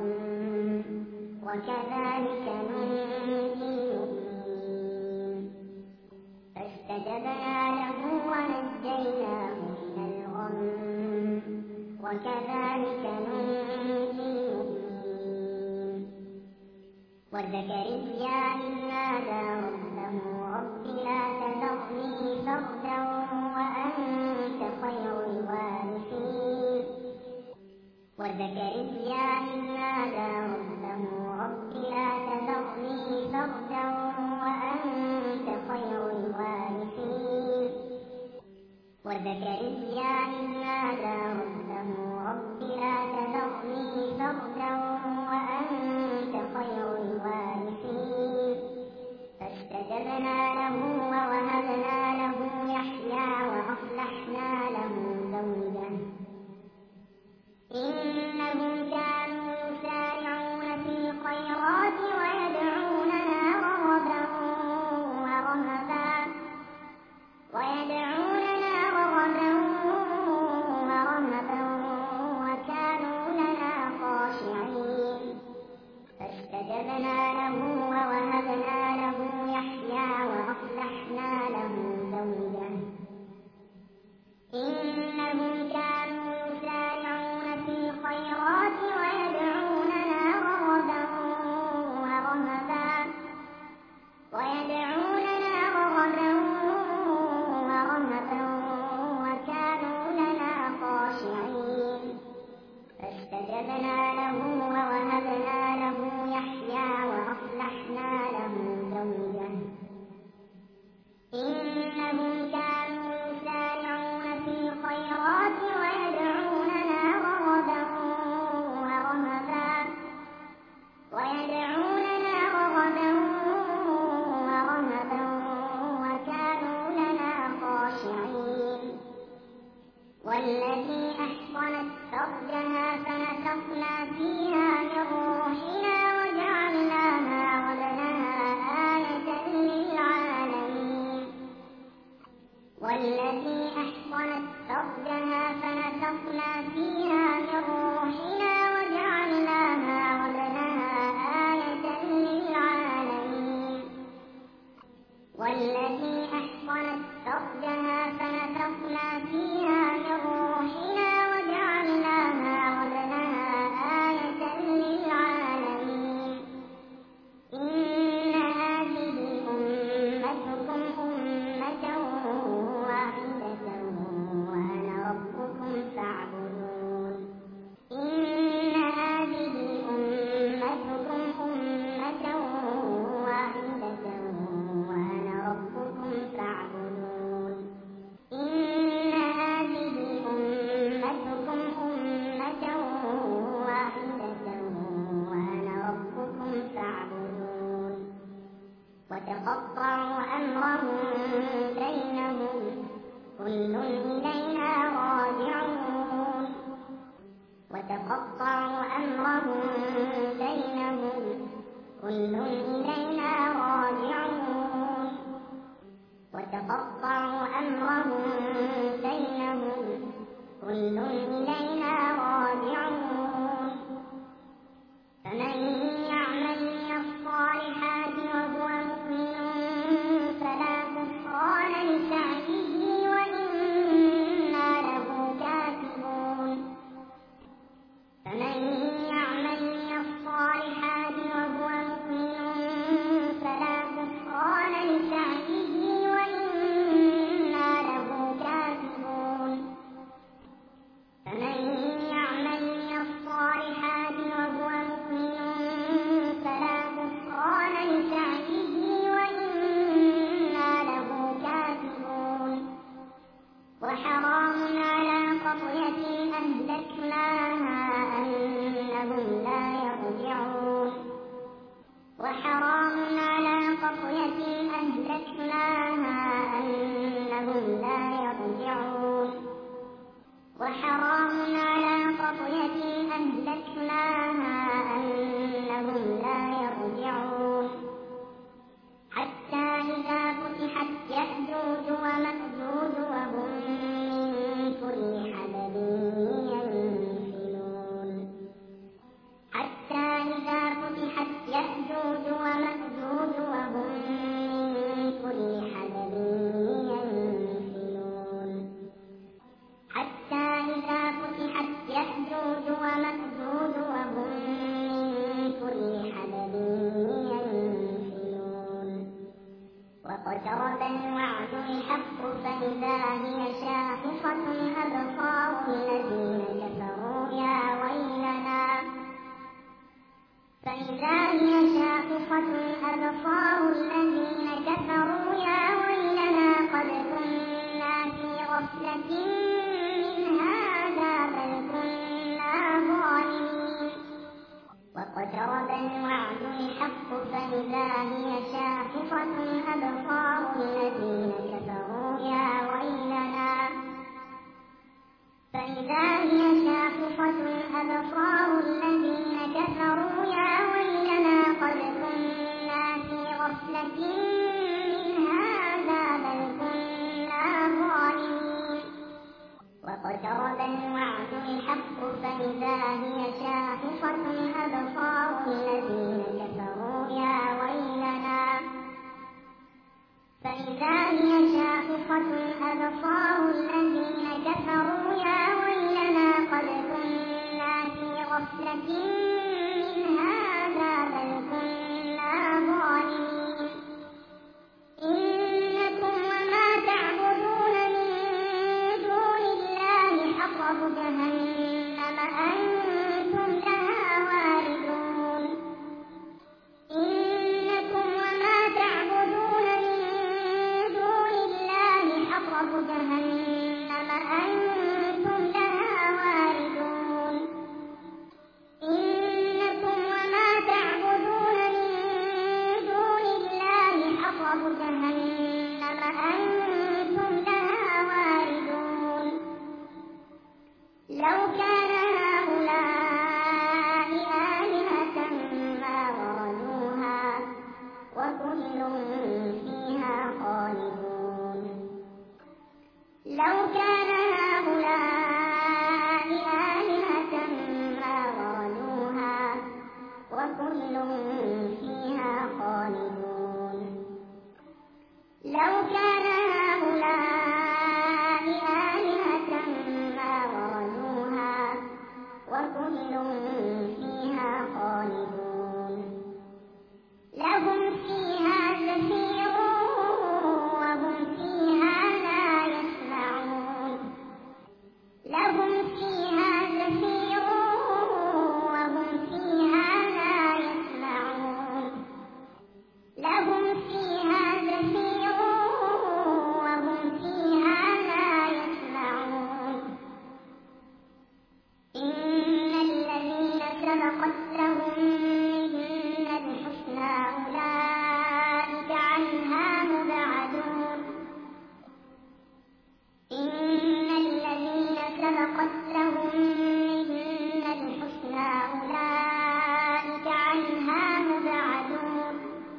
وكذلك ننجي المؤمنين. فاستجبنا له ونجيناه من الغم وكذلك ننجي المؤمنين. وزكريا إذ نادى ربه رب لا تذرني فردا وأنت خير الوارثين. وزكريا إذ نادى ربه رب لا تذرني فردا وأنت خير الوارثين. وزكريا إذ نادى ربه رب لا تذرني فردا وأنت خير الوارثين. فاستجبنا له ووهبنا له يحيى وأصلحنا له والتي أحصنت فرجها فنفخنا فيها من روحنا وجعلناها وابنها آية للعالمين والتي أحصنت فرجها فنفخنا فيها من روحنا وجعلناها وابنها آية للعالمين والتي أحصنت فرجها فنفخنا فيها من روحنا وجعلناها وابنها آية للعالمين إن هذه أمتكم أمة واحدة وأنا ربكم فاعبدون إن هذه أمتكم أمة واحدة وأنا ربكم فاعبدون إن هذه أمتكم أمة واحدة وأنا ربكم فاعبدون وتقطعوا أمرهم بينهم كل إلينا راجعون وتقطعوا أمرهم بينهم كل إلينا راجعون وتقطعوا أمرهم بينهم كل إلينا راجعون فمن يعمل من الصالحات وهو مؤمن فلا كفران لسعيه وإنا له كاتبون فمن يعمل من الصالحات وهو مؤمن فلا كفران لسعيه وإنا له كاتبون فمن يعمل من الصالحات وهو مؤمن فلا كفران لسعيه وإنا له كاتبون وحرام على قرية أهلكناها أنهم لا يرجعون وحرام على قرية أهلكناها أنهم لا يرجعون وحرام على قرية أهلكناها أنهم لا يرجعون حتى إذا فتحت يأجوج ومأجوج وهم من كل حدب ينسلون حتى إذا فتحت يأجوج ومأجوج وهم من كل حدب ينسلون حتى إذا فتحت يأجوج ومأجوج وهم من كل حدب ينسلون واقترب الوعد الحق فإذا هي شاخصة أبصار الذين كفروا يا ويلنا فإذا هي شاخصة أبصار الذين كفروا يا ويلنا قد كنا في غفلة من هذا بل كنا ظالمين واقترب الوعد الحق فإذا هي شاخصة أبصار الذين كفروا يا ويلنا فإذا هي شاخصة أبصار الذين كفروا يا ويلنا قد كنا في غفلة من هذا بل كنا ظالمين واقترب الوعد الحق فإذا هي شاخصة أبصار الذين كفروا يا ويلنا فإذا هي شاخصة أبصار الذين كفروا يا ويلنا قد كنا في غفلة من هذا بل كنا ظالمين إنكم وما تعبدون من دون الله حصب جهنم أنتم لها واردون إنكم وما تعبدون من دون الله حصب جهنم لو كان هؤلاء آلهة ما وردوها وكل فيها خالدون لو كان هؤلاء آلهة ما وردوها وكل فيها خالدون لهم فيها زفير وهم فيها لا يسمعون لهم فيها زفير وهم فيها لا يسمعون لهم فيها زفير وهم فيها لا يسمعون إن الذين سبقت لهم منا الحسنى أولئك عنها مبعدون إن الذين سبقت لهم منا الحسنى أولئك عنها مبعدون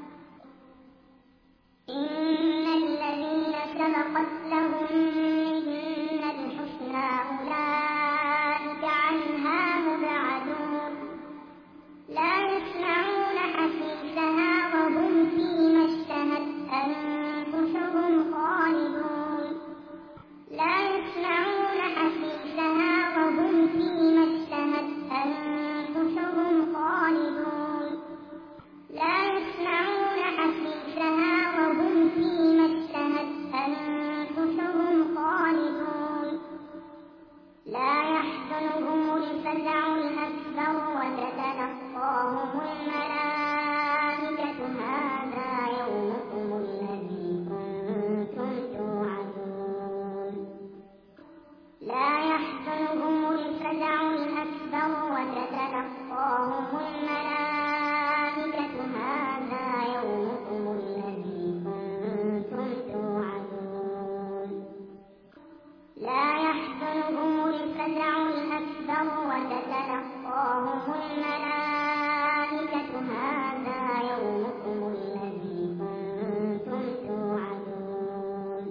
إن الذين سبقت لهم منا الحسنى أولئك عنها مبعدون لا يسمعون حسيسها وهم فيما اشتهت أنفسهم خالدون لا يسمعون حسيسها وهم فيما اشتهت أنفسهم خالدون لا يسمعون حسيسها وهم فيما اشتهت أنفسهم خالدون لا يحزنهم الفزع الأكبر وتتلقاهم الملائكة هذا يومكم الذي كنتم توعدون لا يحزنهم الفزع الأكبر وتتلقاهم الملائكة هذا يومكم الذي كنتم توعدون لا يحزنهم الفزع الأكبر وتتلقاهم الملائكة هذا يومكم الذي كنتم توعدون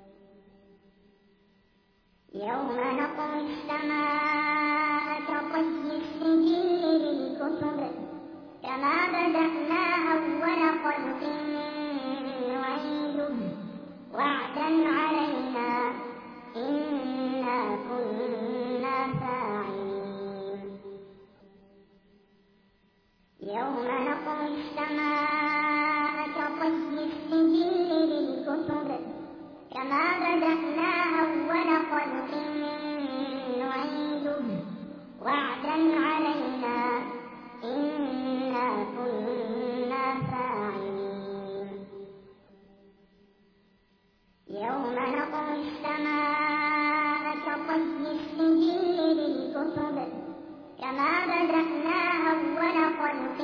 يوم نطوي السماء كطي السجل للكتب كما بدأنا أول خلق نعيده وعدا علينا إنا كنا فاعلين يوم نطوي السماء كطي السجل للكتب كما بدأنا أول خلق نعيده وعدا علينا إنا كنا فاعلين يوم نطوي السماء كطي السجل للكتب كما بدأنا أول خلق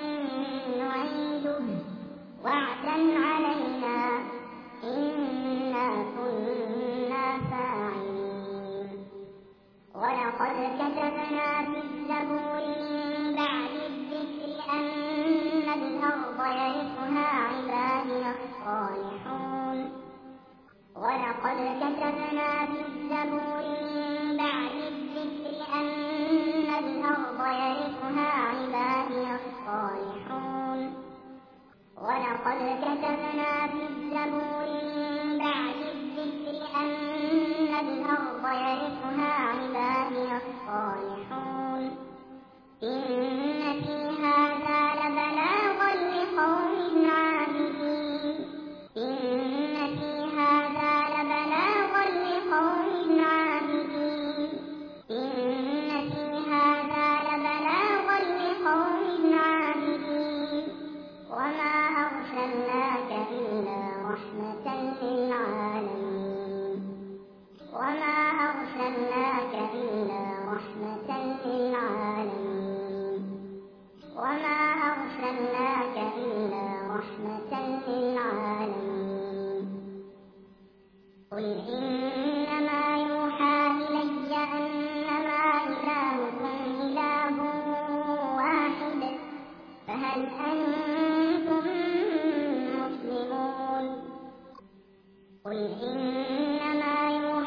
نعيده وعدا علينا إنا كنا فاعلين ولقد كتبنا في الزبور من بعد الذكر أن الأرض يرثها عبادي الصالحون ولقد كتبنا في الزبور من بعد الذكر أن الأرض يرثها عبادي الصالحون ولقد كتبنا في الزبور من بعد الذكر أن الأرض يرثها عبادي الصالحون إن في هذا لبلاغا لقوم عابدين إن في هذا لبلاغا لقوم عابدين إن في هذا لبلاغا لقوم عابدين وما أرسلناك إلا رحمة للعالمين وما أرسلناك إلا رحمة للعالمين وما أرسلناك إلا رحمة للعالمين قل إنما يوحى إلي أنما إلهكم إله واحد فهل أنتم مسلمون قل إنما يوحى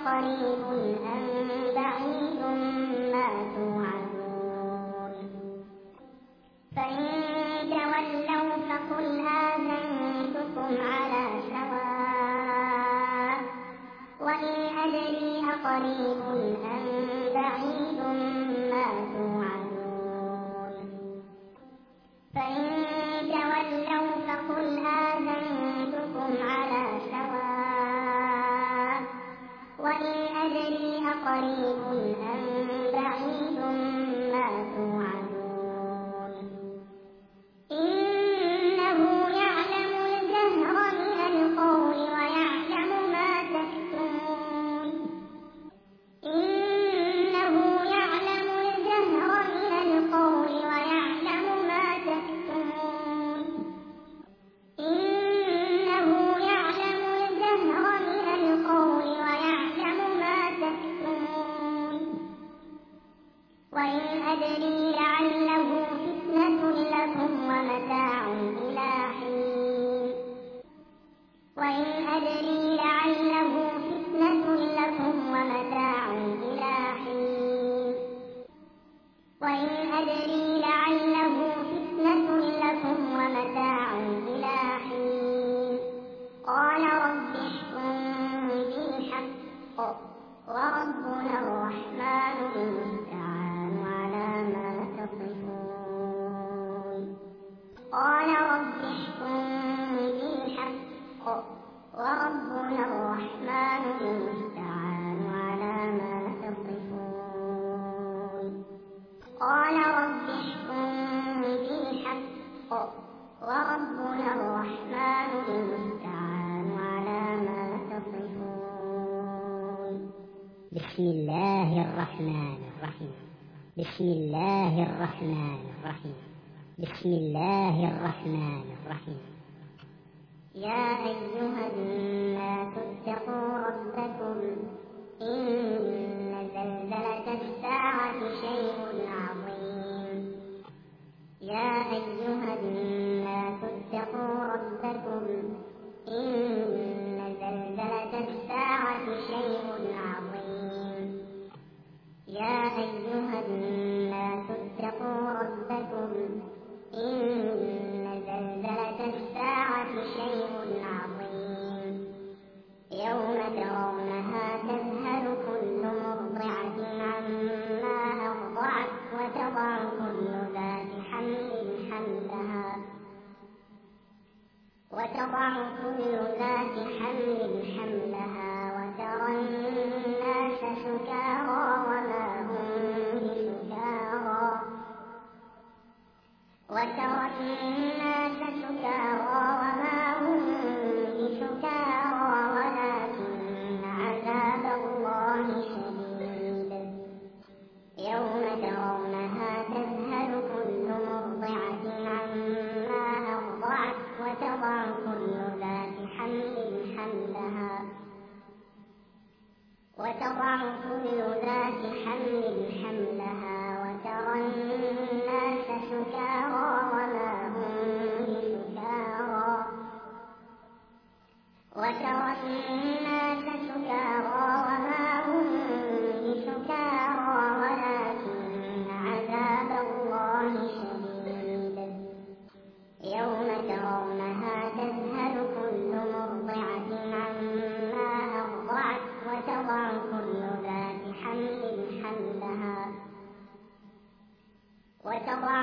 أقريب أم بعيد ما توعدون فإن تولوا فقل آذنتكم على سواء وإن أدري أقريب أم بعيد ما توعدون فإن تولوا فقل آذنتكم على سواء وإن أدري أقريب أم بعيد ما توعدون إنه يعلم الجهر من القول ويعلم ما تكتمون إنه يعلم الجهر من القول ويعلم ما تكتمون إنه يعلم الجهر من القول ويعلم ما تكتمون وإن أدري لعله فتنة لكم ومتاع إلى حين وإن أدري لعله فتنة لكم ومتاع إلى حين وإن أدري لعله فتنة لكم ومتاع إلى حين قال رب احكم بالحق وربنا الرحمن المستعان على ما تصفون قال رب احكم بالحق وربنا الرحمن المستعان على ما تصفون قال رب احكم بالحق وربنا الرحمن المستعان على ما تصفون بسم الله الرحمن الرحيم بسم الله الرحمن الرحيم بسم الله الرحمن الرحيم يا أيها الناس اتقوا ربكم إن زلزلة الساعة شيء عظيم يا أيها الناس اتقوا ربكم إن زلزلة الساعة شيء عظيم يا أيها الناس اتقوا ربكم إن زلزلة الساعة شيء عظيم يوم ترونها تذهل كل مرضعة عما أرضعت وتضع كل ذات حمل حملها وترى الناس سكارى وما هم بسكارى ولكن عذاب الله شديد يوم ترونها تذهل كل مرضعة عما أرضعت وتضع كل ذات حمل حملها وترى الناس سكارى وما هم بسكارى ولكن عذاب الله شديد يوم ترونها تذهل كل مرضعة عما أرضعت وتضع كل ذات حمل حملها وترى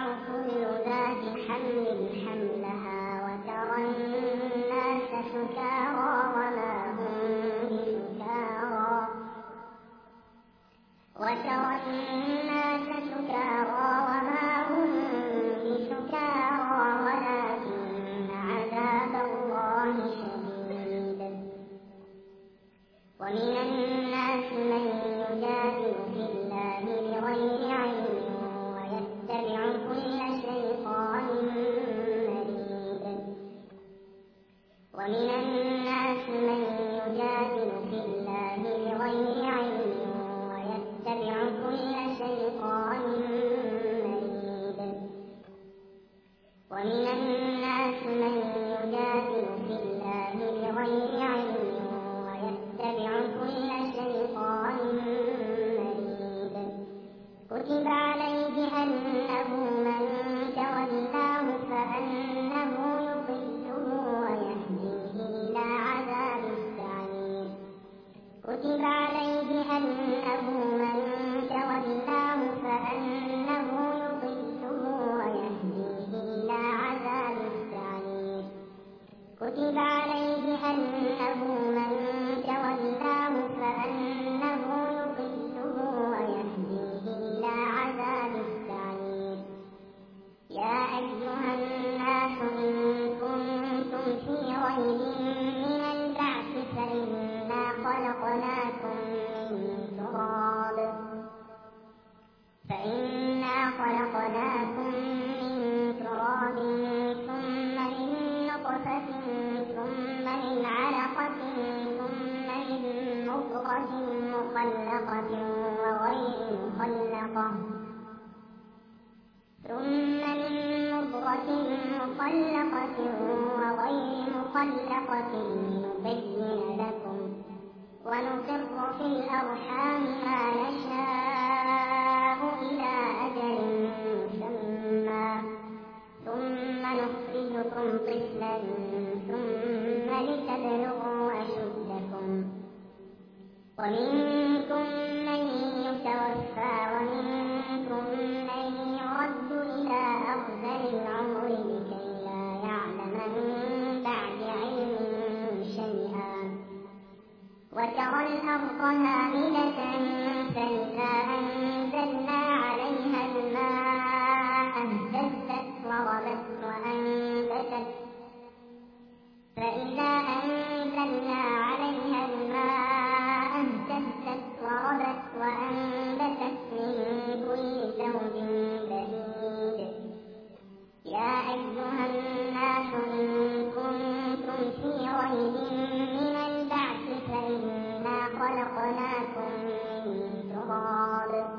الناس سكارى وما هم بسكارى ولكن عذاب الله شديد ومن الناس من يجادل في الله بغير علم ويتبع كل شيطان مريد ومن الناس من يجادل في الله بغير علم ويتبع كل شيطان مريد ومن الناس من يجادل في الله بغير علم ويتبع كل شيطان كتب عليه أنه من تولاه فأنه يضله ويهديه إلى عذاب السعير. يا أيها الناس إن كنتم في ريب من البعث فإنا خلقناكم من تراب ثم من نطفة ثم من علقة ثم من مضغة مخلقة وغير مخلقة لنبين لكم ونقر في الأرحام ما نشاء إلى أجل مسمى ثم نخرجكم طفلا ثم لتبلغوا أشدكم ومنكم من يتوفى ومنكم من يرد إلى أرذل العمر لكي لا يعلم من بعد علم شيئا. وترى الأرض هامدة فإذا أنزلنا عليها الماء اهتزت وربت وأنبتت من كل زوج بهيج. يا أيها الناس إن كنتم في ريب من البعث فإنا خلقناكم من تراب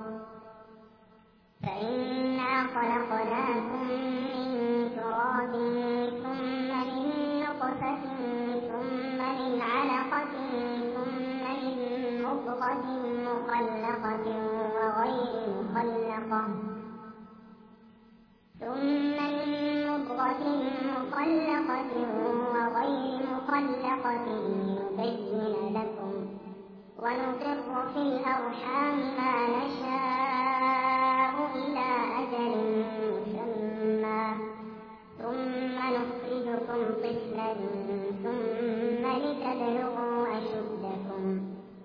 ثم من نطفة ثم من علقة ثم من مضغة مخلقة وغير مخلقة لنبين لكم ونقر في الأرحام ما نشاء إلى أجل مسمى ثم نخرجكم طفلا ثم لتبلغوا أشدكم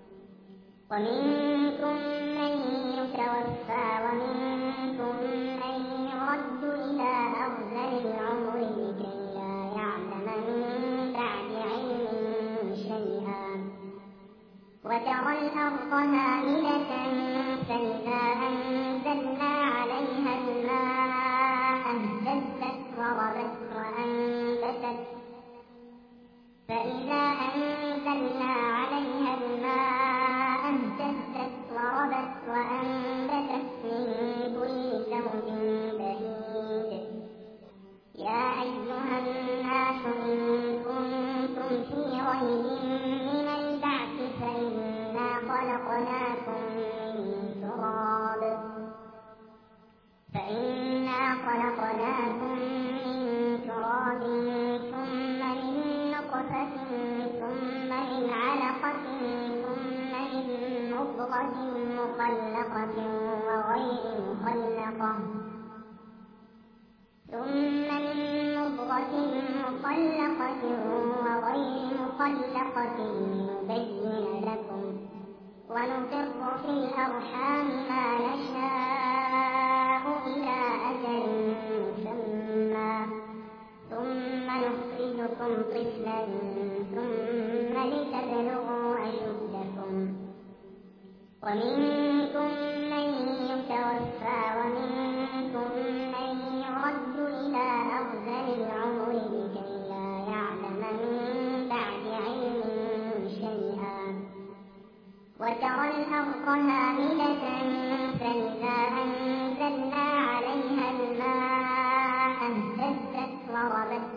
ومنكم من يتوفى ومنكم من يرد إلى أرذل العمر لكي لا يعلم من بعد علم شيئا. وترى الأرض هامدة فإذا أنزلنا عليها الماء اهتزت وربت وأنبتت من كل زوج بهيج. يا أيها الناس إن كنتم في ريب من البعث فإنا خلقناكم من تراب ثم من نطفة ثم من علقة ثم من مضغة مخلقة وغير مخلقة لنبين لكم ونقر في الأرحام ما نشاء إلى أجل مسمى ثم نخرجكم طفلا ثم لتبلغوا أشدكم ومنكم من يتوفى ومنكم من يرد إلى أرذل العمر لكي لا يعلم من بعد علم شيئا. وترى الأرض هامدة فإذا أنزلنا عليها الماء اهتزت وربت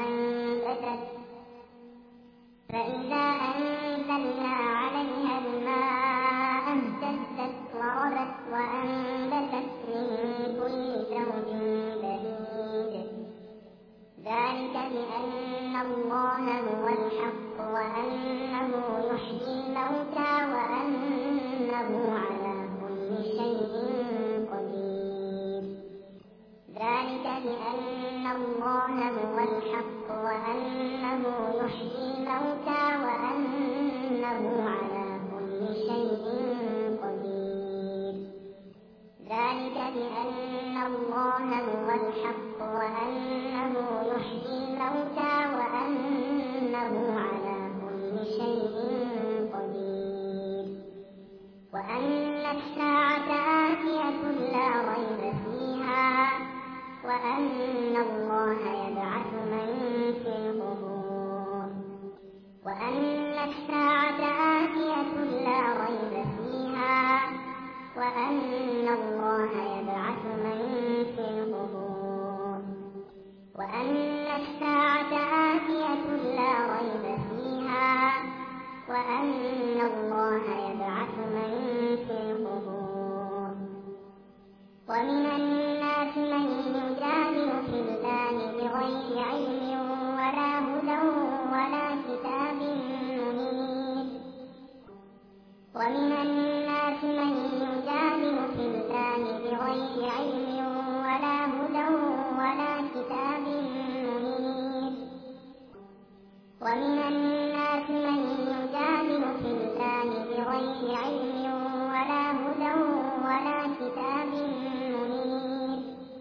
وأنبتت من كل زوج بهيج. ذلك بأن الله هو الحق وأنه يحيي الموتى وأنه على كل شيء قدير. ذلك بأن الله هو الحق وأنه يحيي الموتى وأنه على كل شيء قدير. ذلك بأن الله هو الحق وأنه يحيي الموتى وأنه على كل شيء قدير. وأن الساعة آتية لا ريب فيها وأن الله يبعث من في القبور. وأن الساعة آتية لا ريب فيها وأن الله يبعث من في القبور. وأن الساعة آتية لا ريب فيها وأن الله يبعث من في القبور. ومن الناس من يجادل في الله بغير علم ولا هدى ولا كتاب منير. ومن الناس من يجادل في الله بغير علم ولا هدى ولا كتاب منير. ومن الناس من يجادل في الله بغير علم ولا هدى ولا كتاب منير.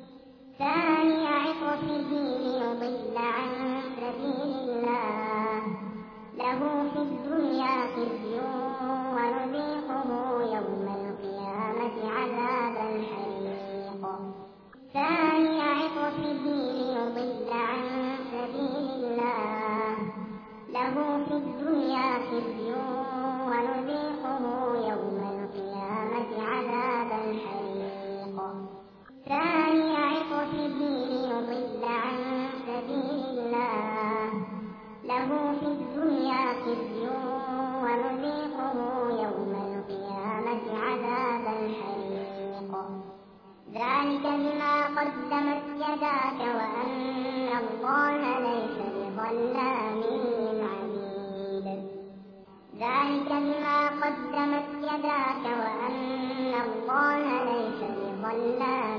ثاني عطفه ليضل عن سبيل الله له في الدنيا خزي ونذيقه يوم القيامة عذاب الحريق. ثاني عطفه ليضل عن سبيل الله له في الدنيا خزي ونذيقه يوم القيامة عذاب الحريق. ثاني عطفه ليضل عن سبيل الله له في الدنيا خزي ونذيقه يوم القيامة عذاب الحريق. ذلك بما قدمت يداك وأن الله ليس بظلام للعبيد. ذلك بما قدمت يداك وأن الله ليس بظلام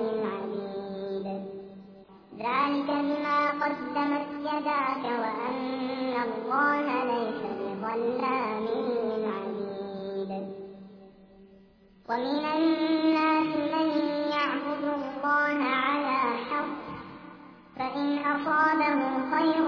للعبيد. ذلك بما قدمت يداك وأن الله ليس بظلام للعبيد. ومن الناس من يعبد الله على حرف فإن أصابه خير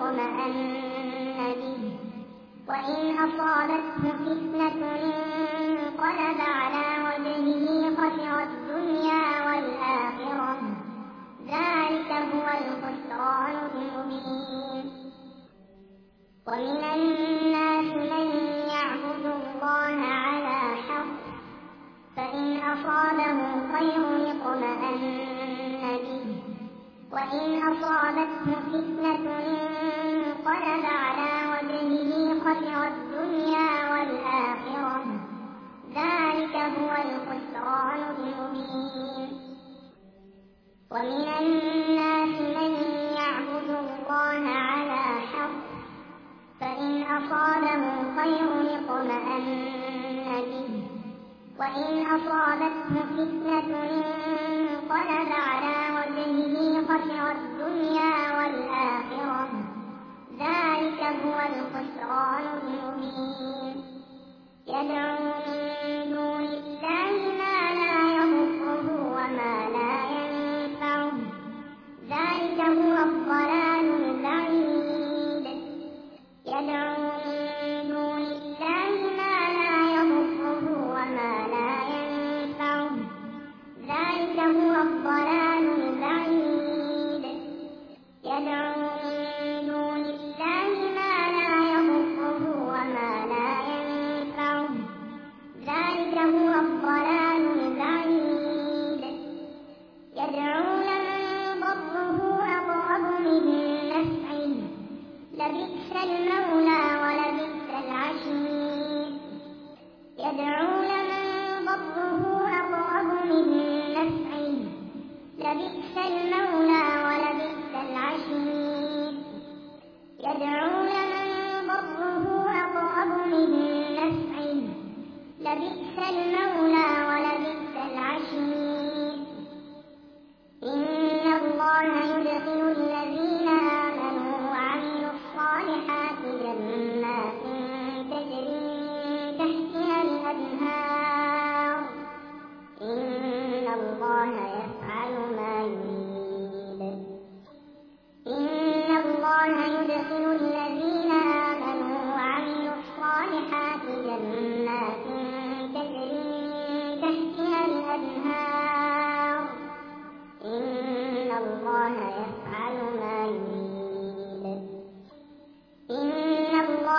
اطمأن به وإن أصابته فتنة انقلب على وجهه خسر الدنيا والآخرة. ذلك هو الخسران المبين. ومن الناس من يعبد الله على حرف فإن أصابه خير اطمأن به وإن أصابته فتنة انقلب على وجهه خسر الدنيا والآخرة. ذلك هو الخسران المبين. ومن الناس من يعبد الله على حرف فإن أصابه خير اطمأن به وإن أصابته فتنة انقلب على وجهه خسر الدنيا والآخرة. ذلك هو الخسران المبين. يدعو من دون الله ما لا يضره وما لا ينفعه. ذلك هو الضلال البعيد. يدعو من دون الله ما لا يضره وما لا ينفعه. ذلك هو الضلال البعيد. يدعو من دون الله ما لا يضره وما لا ينفعه. ذلك هو الضلال البعيد. يدعو لمن ضره أقرب من نفعه. لبئس المولى ولبئس العشير. يدعو لمن ضره أقرب من نفعه. لبئس المولى ولبئس العشير. يدعو لمن ضره أقرب من نفعه. لبئس المولى ولبئس العشير.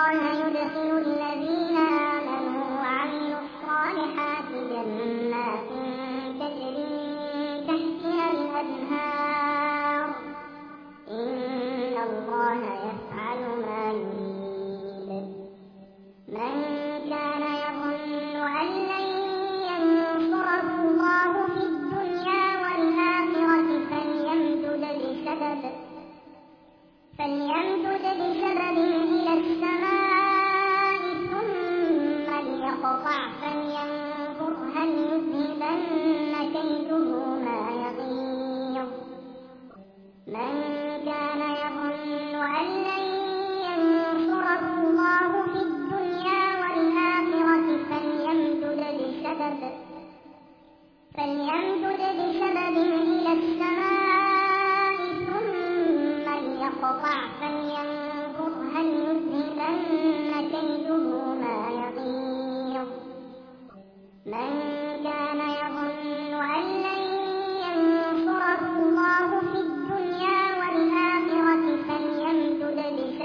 الله يدخل الذين آمنوا وعملوا الصالحات جنات تجري من تحتها الأنهار إن الله يفعل ما يريد. من كان يظن أن لن ينصره الله في الدنيا والآخرة فليمدد بسبب إلى السماء ثم ليقطع فلينظر هل يذهبن كيده ما يغيظ. من كان يظن أن لن ينصره الله في الدنيا والآخرة فليمدد بسبب إلى السماء ثم ليقطع فلينظر هل يذهبن كيده ما يغيظ. من كان يظن أن لن ينصره الله في الدنيا والآخرة فليمدد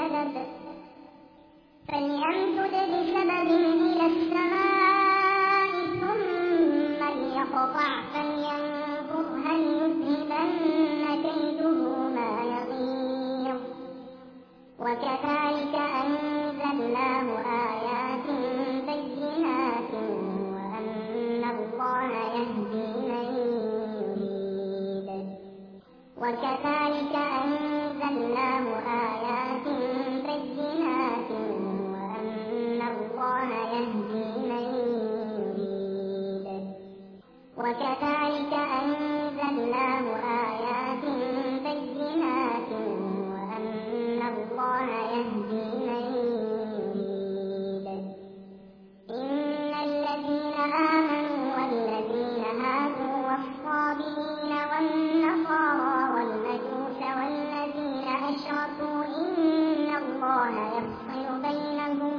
بسبب إلى السماء ثم ليقطع فلينظر هل يذهبن كيده ما يغيظ. وكذلك أنزلناه آيات بينات وأن الله يهدي من يريد. وكذلك أنزلناه آيات بينات وأن الله يهدي من يريد. وكذلك أنزلناه آيات بينات وأن الله يهدي من يريد. إن الذين آمنوا والذين هادوا والصابئين والنصارى والمجوس والذين أشركوا إن الله يفصل بينهم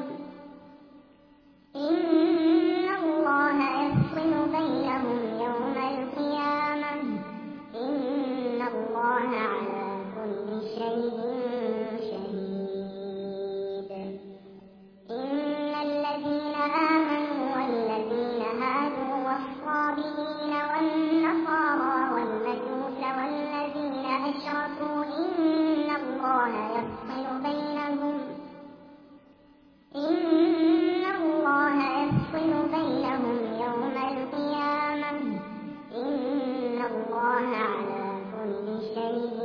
يوم القيامة إن الله على كل شيء شهيد. إن الذين آمنوا والذين هادوا والصابئين والنصارى والمجوس والذين أشركوا إن الله يفصل بينهم يوم القيامة إن الله على كل شيء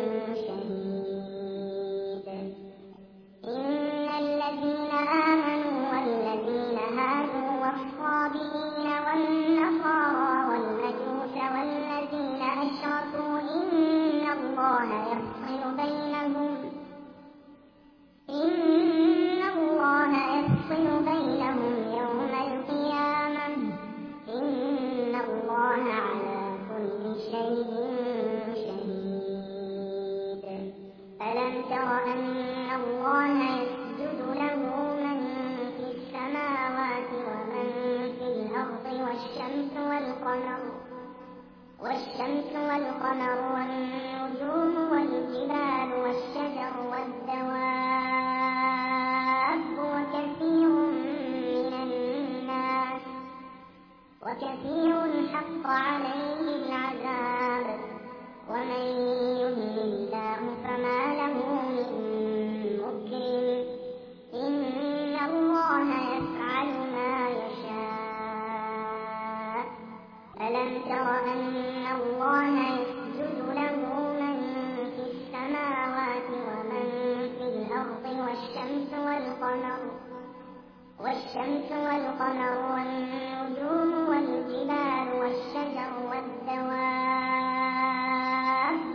شهيد. إن الذين آمنوا والذين هادوا والصابئين والنصارى والمجوس والذين أشركوا إن الله يفصل بينهم يوم القيامة إن الله على كل شيء شهيد. ألم تر أن الله يسجد له من في السماوات ومن في الأرض والشمس والقمر والنجوم والجبال والشجر والدواب وكثير حق عليه العذاب ومن يهن الله فما له من مكرم إن الله يفعل ما يشاء. ألم تر أن الله يسجد له من في السماوات ومن في الأرض والشمس والقمر والنجوم والجبال والشجر والدواب وكثير حق عليه العذاب ومن يهن الله فما له من مكرم إن الله يفعل ما يشاء. ألم تر أن الله يسجد له من في السماوات ومن في الأرض والشمس والقمر والنجوم والجبال والشجر والدواب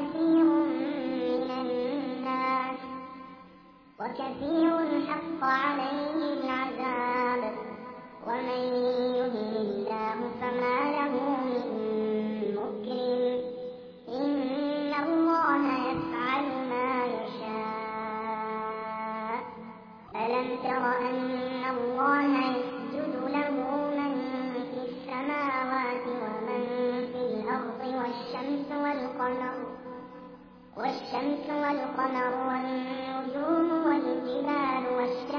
وكثير حق عليه العذاب ومن يهن الله فما له من مكرم إن الله يفعل ما يشاء. ألم تر أن الله يسجد له من في السماوات ومن في الأرض والشمس والقمر والنجوم والجبال والشجر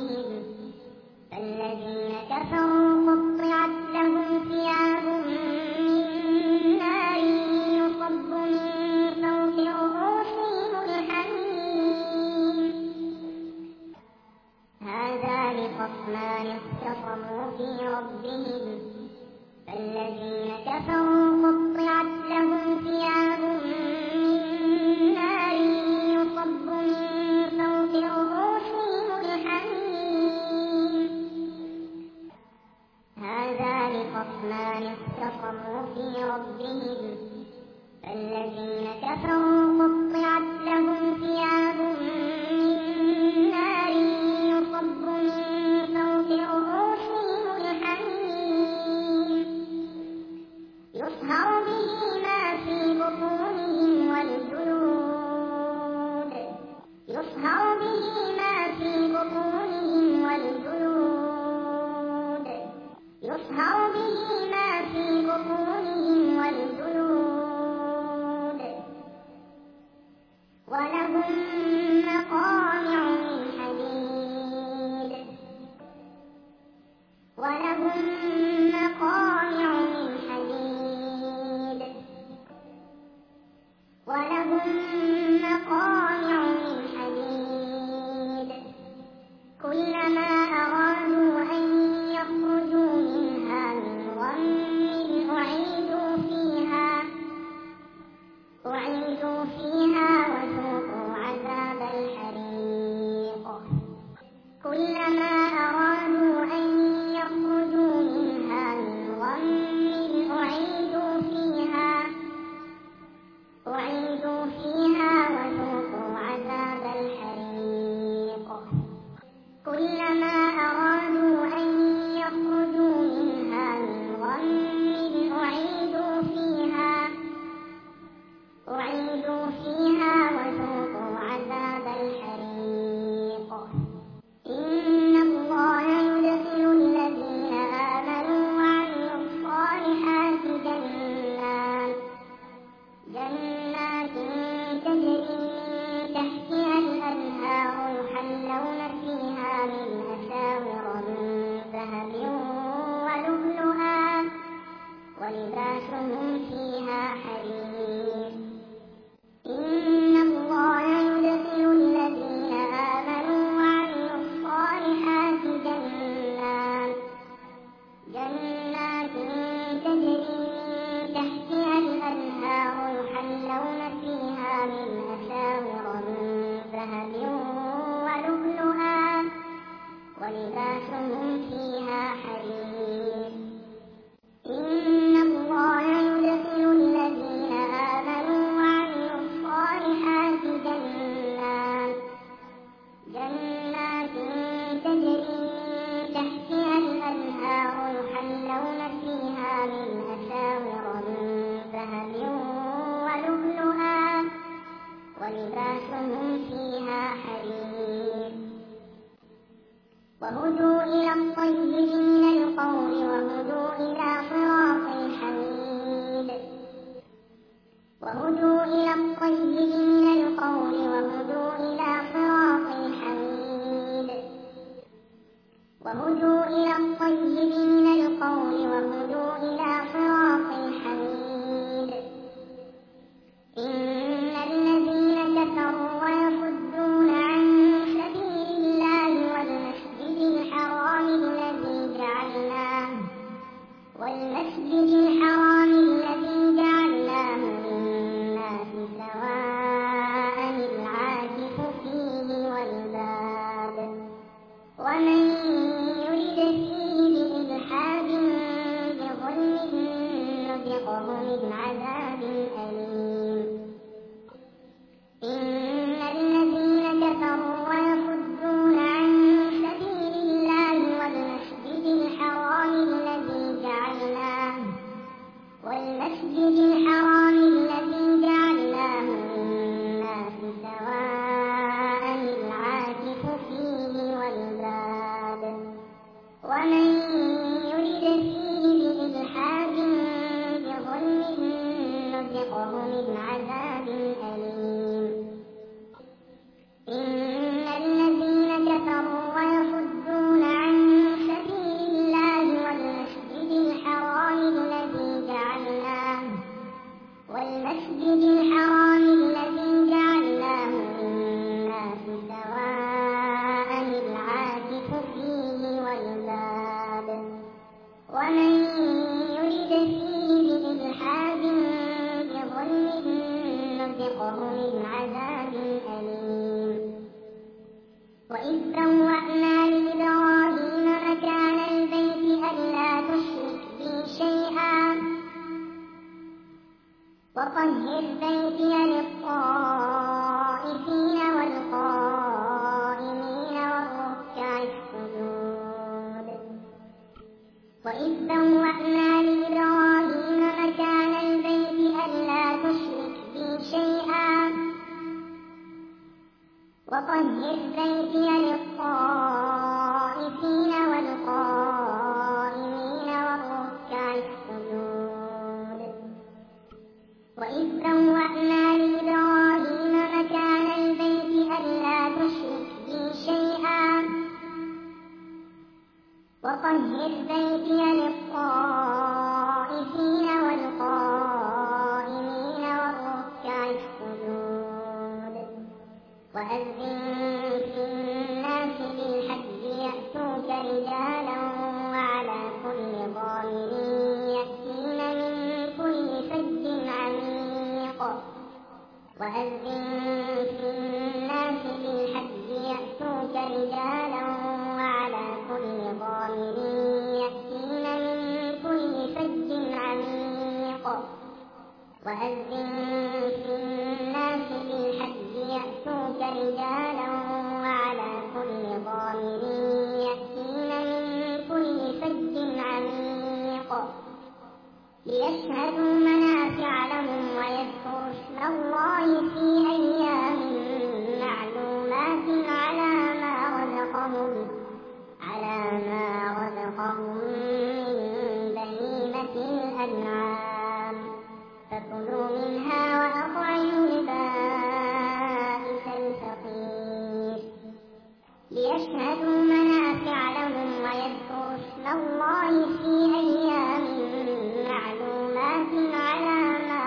ربهم فالذين كفروا قطعت لهم ثياب من نار يصب من فوق رؤوسهم الحميم هذان خصمان اختصموا في ربهم فالذين كفروا قطعت لهم ثياب من نار يصب من فوق رؤوسهم الحميم هذان خصمان اختصموا في ربهم فالذين كفروا قطعت لهم ثياب من نار يصب من فوق رؤوسهم الحميم يصهر به ما في بطونهم والجلود يصهر به ما في بطونهم والجلود يصهر به ما في بطونهم والجلود ولهم مقامع من حديد ولهم مقامع من حديد ولهم مقامع من حديد كلما أرادوا أن يخرجوا منها من غم أعيدوا فيها وذوقوا عذاب الحريق كلما أرادوا أن يخرجوا منها من غم أعيدوا فيها وذوقوا عذاب الحريق كلما أرادوا أن يخرجوا منها من غم أعيدوا فيها وذوقوا عذاب الحريق إن الله يدخل الذين آمنوا وعملوا الصالحات جنات تجري من تحتها الأنهار يحلون فيها من أساور من ذهب ولؤلؤا ولباسهم فيها حرير إن الله يدخل الذين آمنوا وعملوا الصالحات جنات تجري من تحتها الأنهار يحلون فيها من أساور من ذهب ولؤلؤا ولباسهم فيها حرير إن الله يدخل الذين آمنوا وعملوا الصالحات جنات تجري من تحتها الأنهار يحلون فيها من أساور من ذهب ولؤلؤا ولباسهم فيها حرير وهدوا إلى الطيب من القول وهدوا إلى صراط الحميد وهدوا إلى الطيب من القول وهدوا إلى صراط الحميد وهدوا إلى الطيب من القول وهدوا إلى صراط الحميد إن الذين كفروا ويصدون عن سبيل الله والمسجد الحرام الذي جعلناه للناس سواء العاكف فيه والباد ومن يرد فيه بإلحاد بظلم نذقه من عذاب أليم ومن يرد فيه بإلحاد بظلم نذقه من عذاب أليم. وإذ بوأنا لإبراهيم مكان البيت ألا تشرك بي شيئا وطهر بيتي للطائفين والقائمين والركع السجود. وإذ بوأنا لإبراهيم مكان البيت ألا تشرك بي شيئا وطهر بيتي للطائفين والقائمين والركع السجود. وإذ بوأنا لإبراهيم مكان البيت ألا تشرك بي شيئا وطهر بيتي للطائفين والقائمين والركع السجود. وأذن في الناس بالحج يأتوك رجالا وعلى كل ضامر يأتين من كل فج عميق. وأذن في الناس بالحج يأتوك رجالا وعلى كل ضامر يأتين من كل فج عميق. وأذن في الناس بالحج يأتوك رجالا وعلى كل ضامر يأتين من كل فج عميق ليشهدوا منافع لهم ويذكروا اسم الله في أيام معلومات على ما رزقهم من بهيمة الأنعام فكلوا منها وأطعموا البائس الفقير ليشهدوا منافع لهم ويذكروا اسم الله في أيام معلومات على ما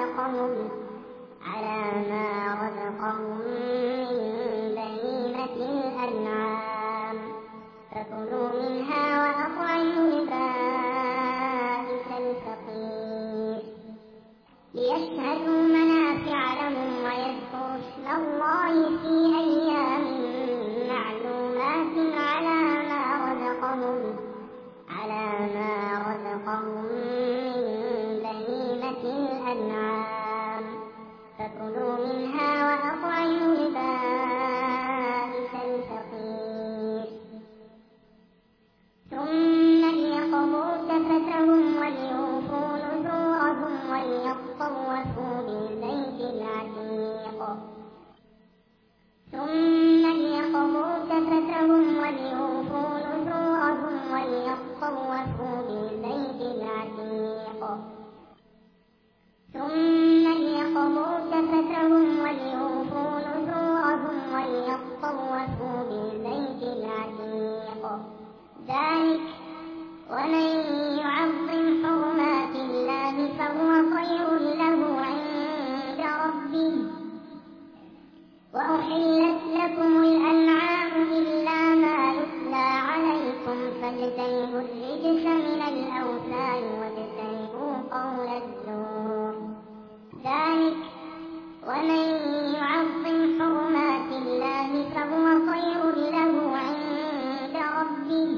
رزقهم من بهيمة الأنعام فكلوا منها وأطعموا البائس الفقير ليشهدوا منافع لهم ويذكروا اسم الله في أيام معلومات على ما رزقهم من بهيمة الأنعام فكلوا منها وأطعموا البائس الفقير ثم ليقضوا تفتهم وليوفوا نذورهم وليطوفوا بالبيت العتيق. ثم ليقضوا تفتهم وليوفوا نذورهم وليطوفوا بالبيت العتيق. ثم ليقضوا تفتهم وليوفوا نذورهم وليطوفوا بالبيت العتيق. ذلك ومن يعظم حرمات الله فهو خير له عند ربه. وأحلت لكم الأنعام إلا ما يتلى عليكم فاجتنبوا الرجس من الأوثان واجتنبوا قول الزور. ذلك ومن يعظم حرمات الله فهو خير له عند ربه.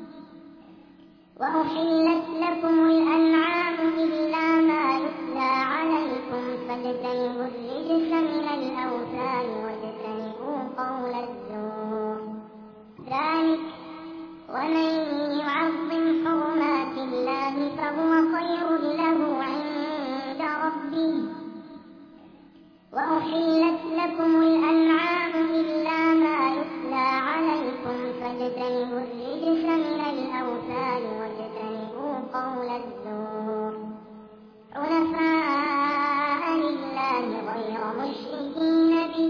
وأحلت لكم الأنعام إلا ما يتلى عليكم فاجتنبوا الرجس من الأوثان واجتنبوا قول الزور. ذلك ومن يعظم حرمات الله فهو خير له عند ربه. وأحلت لكم الأنعام إلا ما يتلى عليكم فاجتنبوا الرجس من الأوثان واجتنبوا قول الزور. حنفاء لله غير مشركين به.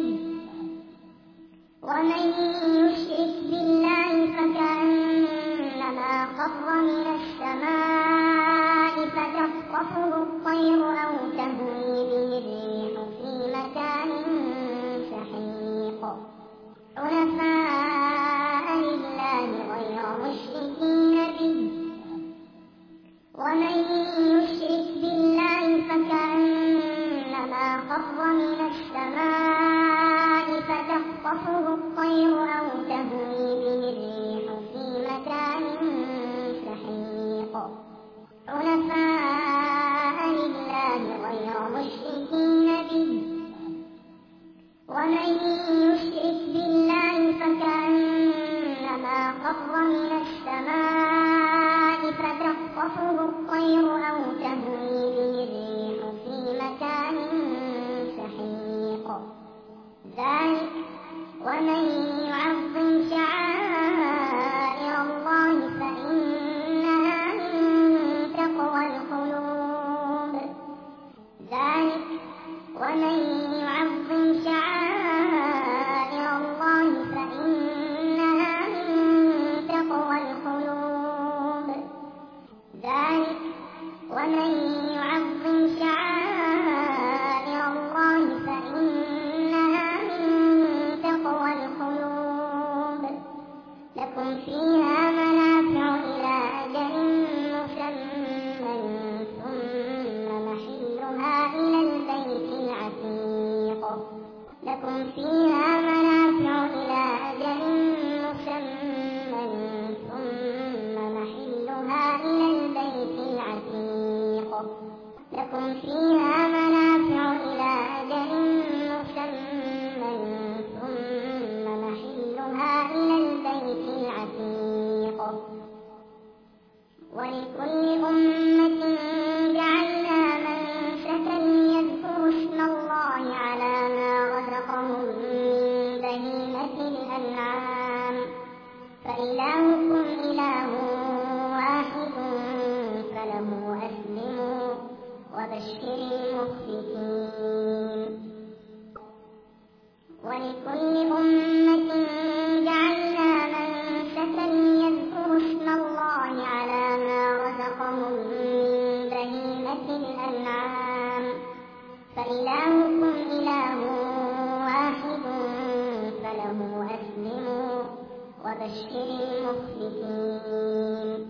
ومن يشرك بالله فكأنما خر من السماء فتخطفه الطير أو تهوي به الريح في مكان سحيق. حنفاء لله غير مشركين به. الأنعام فإلهكم إله واحد فله أسلموا وبشر المخبتين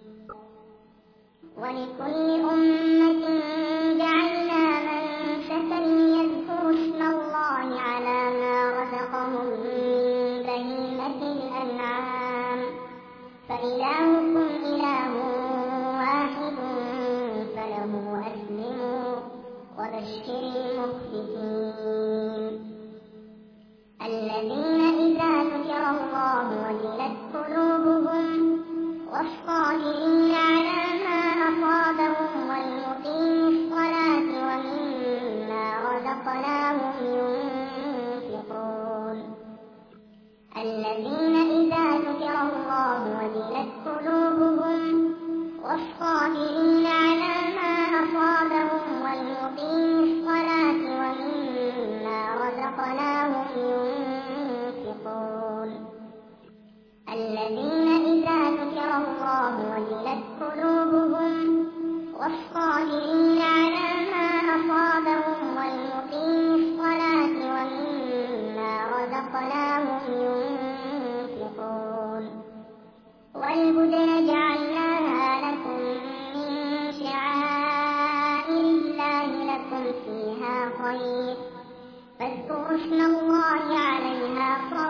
ولكل أمة جعلنا منسكا ليذكروا اسم الله على ما رزقهم من بهيمة الأنعام فإلهكم إله واحد فله أسلموا وبشر المخبتين الذين إذا ذكر الله وجلت قلوبهم والصابرين على ما أصابهم والمقيم الصلاة ومما رزقناهم ينفقون الذين إذا ذكر الله وجلت قلوبهم والصابرين على ما أصابهم والمقيم الصلاة ومما رزقناهم ينفقون الذين إذا ذكر الله وجلت قلوبهم والصابرين على ما أصابهم والمقيم الصلاة ومما رزقناهم ينفقون والبدن جعلناها لكم من شعائر الله لكم فيها خير فاذكروا اسم الله عليها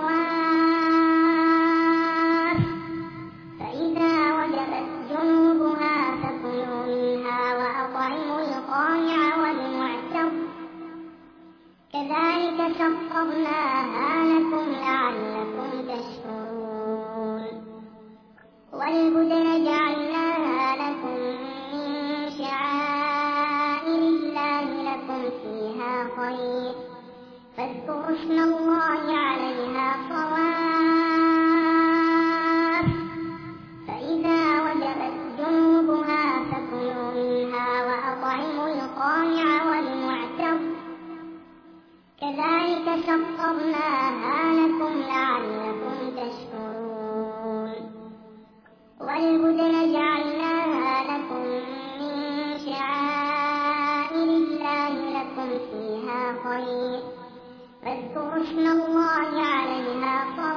صواف فإذا وجبت جنوبها فكلوا منها وأطعموا القانع والمعتر كذلك سخرناها لكم لعلكم تشكرون والبدن جعلناها لكم من شعائر الله لكم فيها خير فاذكروا اسم الله عليها صواف فإذا وجبت جنوبها فكلوا منها وأطعموا القانع والمعتر كذلك سخرناها لكم لعلكم تشكرون والبدن جعلناها لكم من شعائر الله لكم فيها خير فاذكروا اسم الله عليها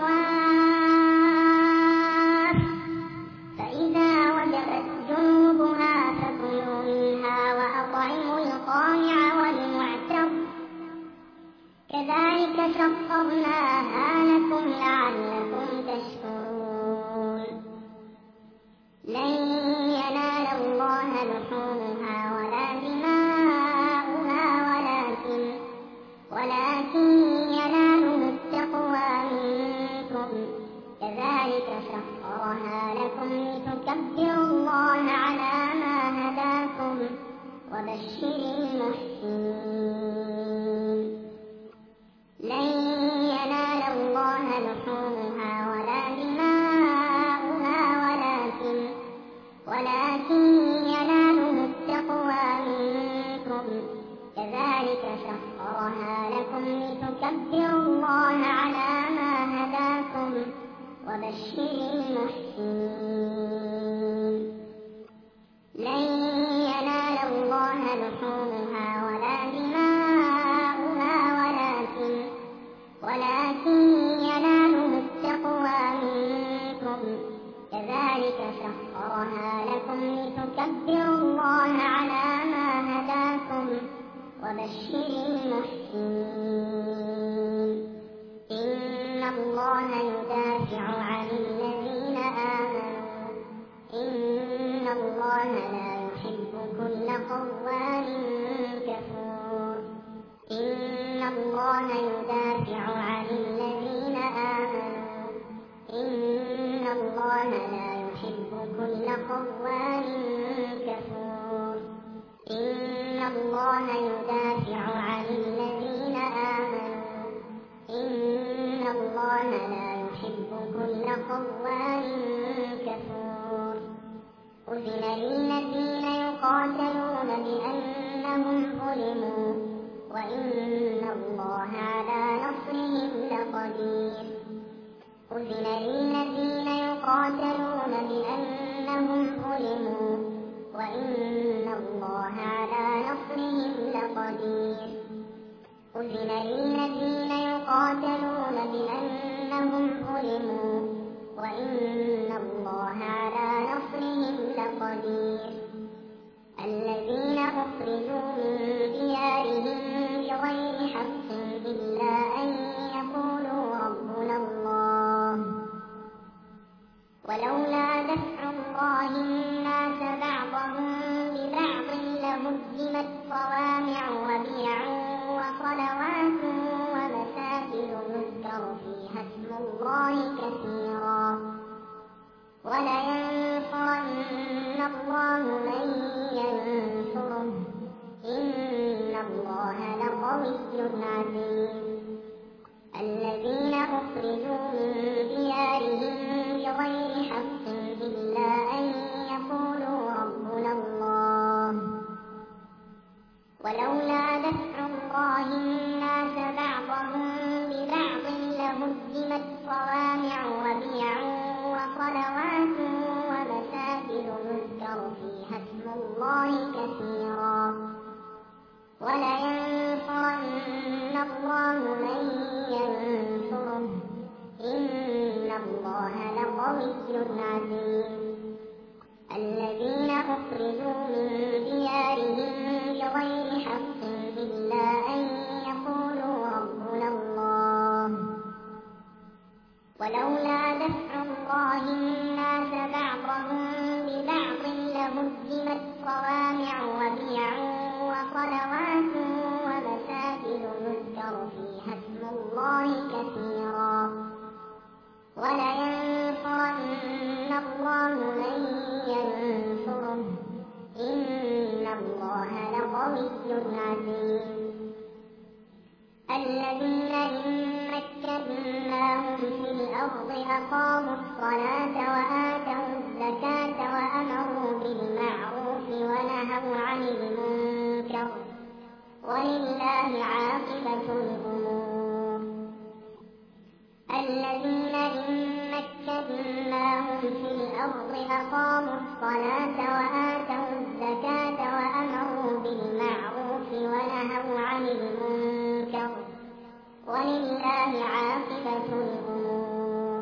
صواف فإذا وجبت جنوبها فكلوا منها وأطعموا القانع والمعتر كذلك سخرناها لكم لعلكم تشكرون لن ينال الله لحومها ولا دماؤها ولكن يناله التقوى منكم كذلك سخرها لكم لتكبروا الله على ما هداكم وبشر المحسنين لن ينال الله لحومها ولا دماؤها ولكن يناله التقوى منكم كذلك سخرها لكم لتكبروا الله على ما هداكم وبشر المحسنين لن ينال الله لحومها ولا دماؤها ولكن يناله التقوى منكم كذلك سخرها لكم لتكبروا الله على ما هداكم وبشر المحسنين إن الله يدافع عن الذين آمنوا إن الله لا يحب كل خوان كفور إن الله يدافع عن الذين آمنوا إن الله لا يحب كل خوان كفور إن الله يدافع عن الذين آمنوا إن الله لا يحب كل خوان كفور أذن للذين يقاتلون بأنهم ظلموا وإن الله على نصرهم لقدير أذن للذين يقاتلون بأنهم ظلموا وإن الله أذن للذين يقاتلون بأنهم ظلموا وإن الله على نصرهم لقدير الذين أخرجوا من ديارهم بغير حق إلا أن يقولوا ربنا الله ولولا دفع الله الناس بعضهم ببعض لهدمت صوامع وبيع وصلوات ومساجد يذكر فيها اسم الله كثيرا ولينصرن الله من ينصره إن الله لقوي عزيز الذين أخرجوا من ديارهم بغير حق إلا أن يقولوا ربنا الله ولولا دفع الله الناس بعضهم ببعض لهدمت صوامع وبيع وصلوات ومساجد يذكر فيها اسم الله كثيرا ولينصرن الله من ينصره إن الله لقوي عزيز الذين أخرجوا من ديارهم بغير حق إلا أن يقولوا ربنا الله ولولا دفع الله الناس بعضهم ببعض لهدمت صوامع وبيع وصلوات ومساجد يذكر فيها اسم الله كثيرا ولينصرن الله من ينصره إن الله لقوي عزيز الذين إن مكناهم في الأرض أقاموا الصلاة وآتوا الزكاة وأمروا بالمعروف ونهوا عن المنكر ولله عاقبة الأمور الذين إن مكناهم في الأرض أقاموا الصلاة وآتوا الزكاة وأمروا بالمعروف ونهوا عن المنكر ولله عاقبة الأمور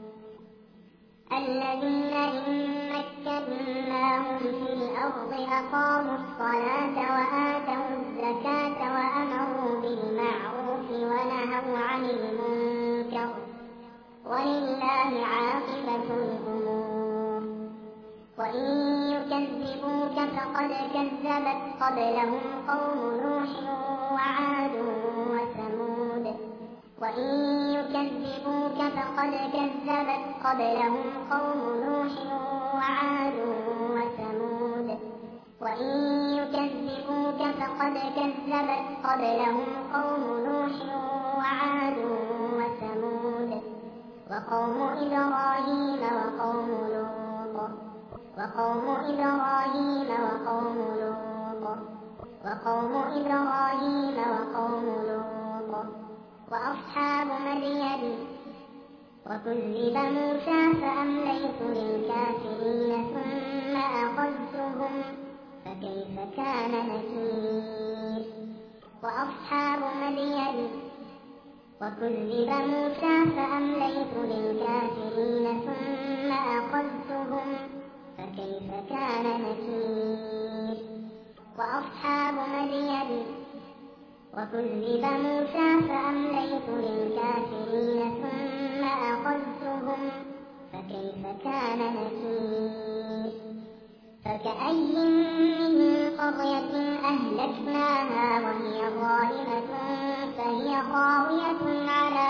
الذين إن مكناهم في الأرض أقاموا الصلاة وآتوا الزكاة وأمروا بالمعروف ونهوا عن المنكر ولله عاقبة الأمور وإن يكذبوك فقد كذبت قبلهم قوم نوح وعاد وثمود وإن يكذبوك فقد كذبت قبلهم قوم نوح وعاد وثمود وإن يكذبوك فقد كذبت قبلهم قوم نوح وعاد وثمود وقوم إبراهيم وقوم لوط وقوم إبراهيم وقوم لوط وقوم إبراهيم وقوم لوط وأصحاب مدين وكذب موسى فأمليت للكافرين ثم أخذتهم فكيف كان نكير وأصحاب مدين وكذب موسى فأمليت للكافرين ثم أخذتهم فكيف كان نكير وأصحاب مدين وكذب موسى فأمليت للكافرين ثم أخذتهم فكيف كان نكير فكأي من قرية أهلكناها وهي ظالمة فهي خاوية على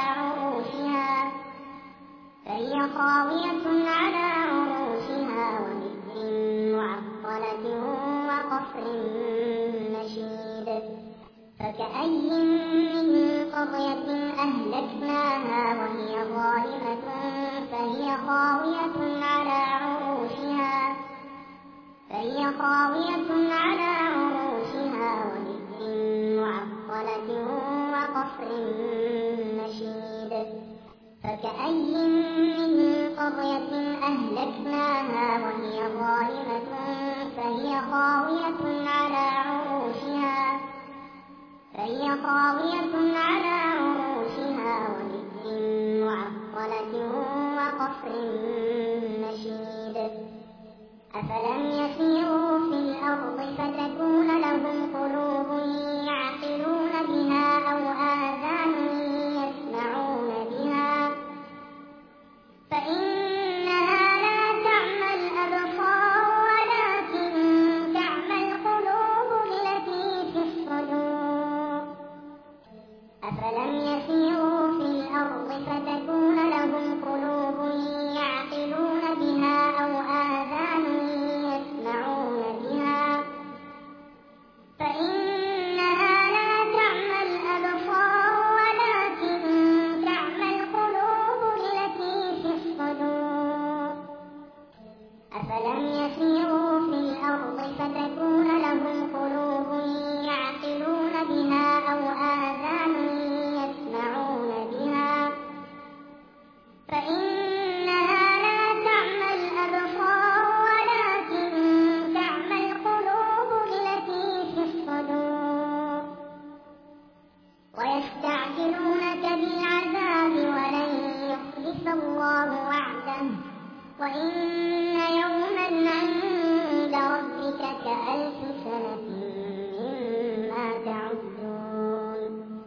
عروشها وبئر معطلة وقصر مشيد فكأي من قرية أهلكناها وهي ظالمة فهي خاوية على عروشها وبئر معطلة وقصر مشيد فكأي من قرية أهلكناها وهي ظالمة فهي خاوية على عروشها فهي خاوية على عروشها وبئر معطلة وقصر مشيد أفلم يسيروا في الأرض فتكون لهم قلوب يعقلون بها أو آذان يسمعون بها فإنها لا تعمى الأبصار ولكن تعمى القلوب التي في الصدور أفلم يسيروا في الأرض فتكون لهم قلوب يعقلون بها أو آذان يسمعون بها فإنها لا تعمى الأبصار ولكن تعمى القلوب التي في الصدور أفلم يسيروا في الأرض فتكون لهم قلوب يعقلون بها أو آذان يسمعون بها فإنها لا تعمى الأبصار ولكن تعمى القلوب التي في الصدور ويستعجلونك بالعذاب ولن يخلف الله وعده وإن يوما عند ربك كألف سنة مما تعدون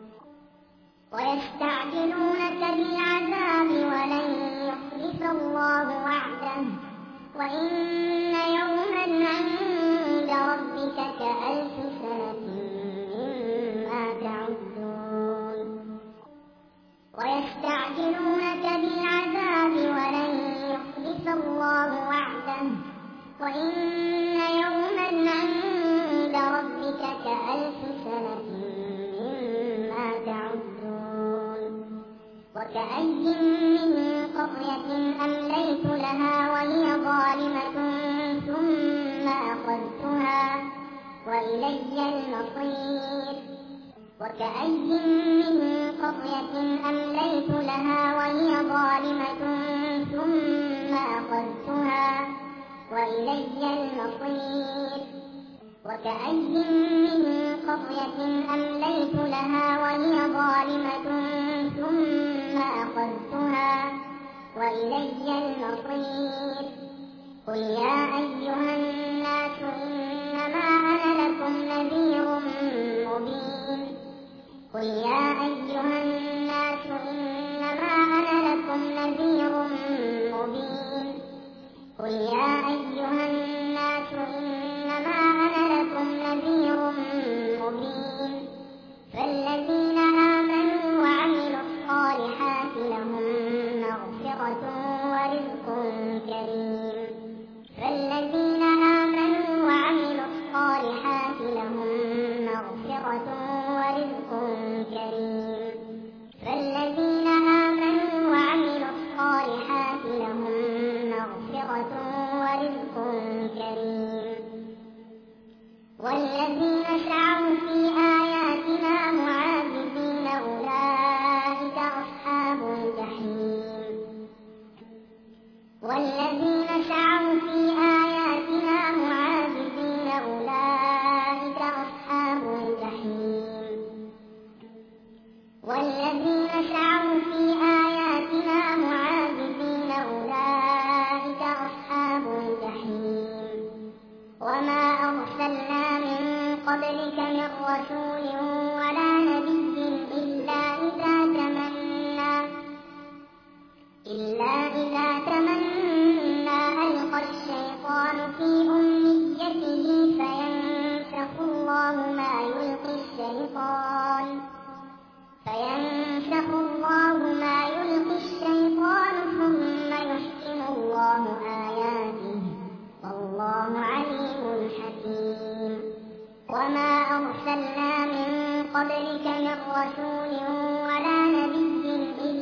ويستعجلونك بالعذاب ولن يخلف الله وعده وإن يوما عند ربك كألف سنة مما تعدون ويستعجلونك بالعذاب ولن يخلف الله وعده وإن يوما عند ربك كألف سنة مما تعدون وكأي من قرية أمليت لها وهي ظالمة ثم أخذتها وإلي المصير وكأي من قرية أمليت لها وهي ظالمة ثم أخذتها وإلي المصير وكأي من قرية أمليت لها وهي ظالمة ثم أخذتها وإلي المصير قل يا أيها الناس إنما أنا لكم نذير مبين قل يا أيها الناس إنما أنا لكم نذير مبين قل يا أيها الناس إنما أنا لكم نذير مبين فالذين آمنوا وعملوا الصالحات لهم مغفرة ورزق كريم فالذين آمنوا وعملوا الصالحات لهم مغفرة ورزق كريم فالذين آمنوا وعملوا الصالحات لهم مغفرة ورزق كريم والذين سعوا في آياتنا معاجزين أولئك أصحاب الجحيم والذين سعوا في آياتنا معاجزين أولئك أصحاب الجحيم والذين سعوا في آياتنا معاجزين أولئك أصحاب الجحيم وما أرسلنا من قبلك من رسول ولا نبي إلا إذا تمنى ألقى الشيطان في أمنيته فينسخ الله ما يلقي الشيطان ثم يحكم الله آياته والله عليم حكيم وما أرسلنا من قبلك من رسول ولا نبي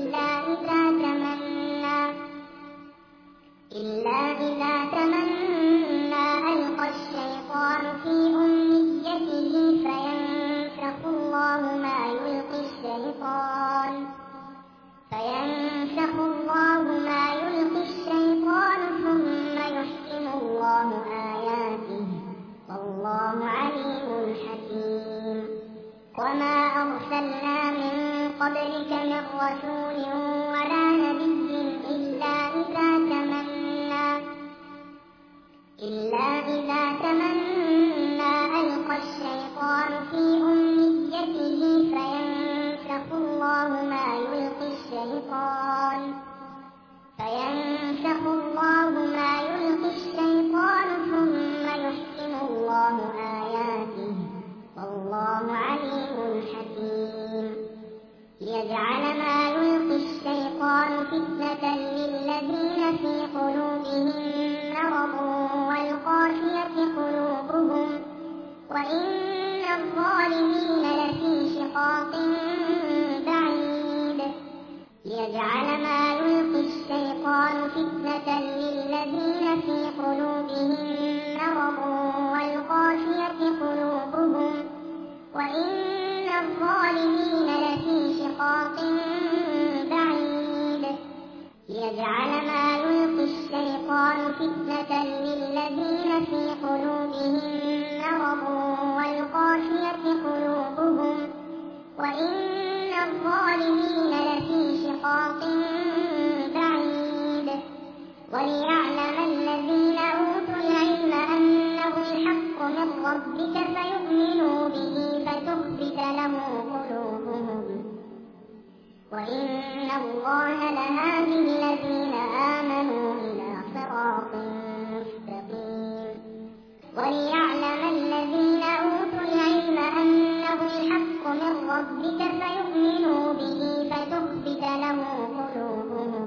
إلا إذا تمنى ألقى الشيطان في أمنيته فينسخ الله ما يلقي الشيطان ثم يحكم الله آياته والله عليم حكيم وما رسول ولا نبي إلا إذا تمنى ألقى الشيطان في أمنيته فينسخ الله ما يلقي الشيطان ثم يحكم الله آياته والله عليم حكيم ليجعل ما يلقي الشيطان فتنة للذين في قلوبهم مرض والقاسية قلوبهم وإن الظالمين لفي شقاق بعيد ليجعل ما يلقي الشيطان فتنة للذين في قلوبهم مرض والقاسية قلوبهم وإن الظالمين لفي شقاق بعيد ليجعل ما يلقي الشيطان فتنة للذين في قلوبهم مرض والقاسية قلوبهم وإن الظالمين لفي شقاق بعيد وليعلم الذين أوتوا العلم أنه الحق من ربك فيؤمنوا به فتخبت له قلوبهم وإن الله لهادي الذين آمنوا إلى صراط مستقيم وليعلم الذين أوتوا العلم أنه الحق من ربك فيؤمنوا به فتخبت له قلوبهم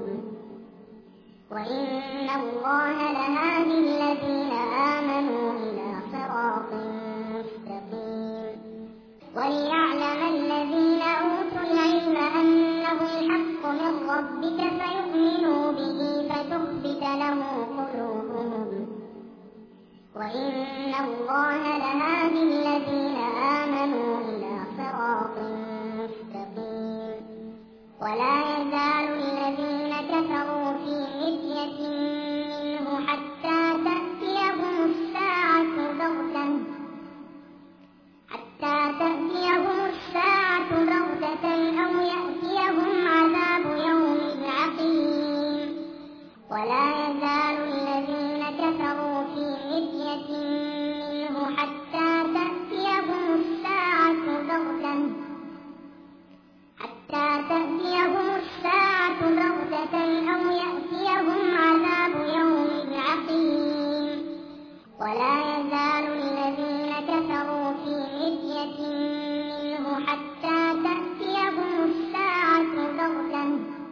وإن الله لهادي الذين آمنوا إلى صراط مستقيم وليعلم الذين أوتوا العلم أنه الحق من ربك فيؤمنوا به فتخبت له قلوبهم وإن الله لهادي الذين آمنوا إلى صراط مستقيم ولا يزال الذين كفروا في مرية منه حتى تأتيهم الساعة بغتة أو يأتيهم عذاب يوم عقيم ولا يزال الذين كفروا في مرية منه حتى تأتيهم الساعة بغتة أو يأتيهم عذاب يوم عقيم ولا يزال الذين كفروا في مرية منه حتى تأتيهم الساعة بغتة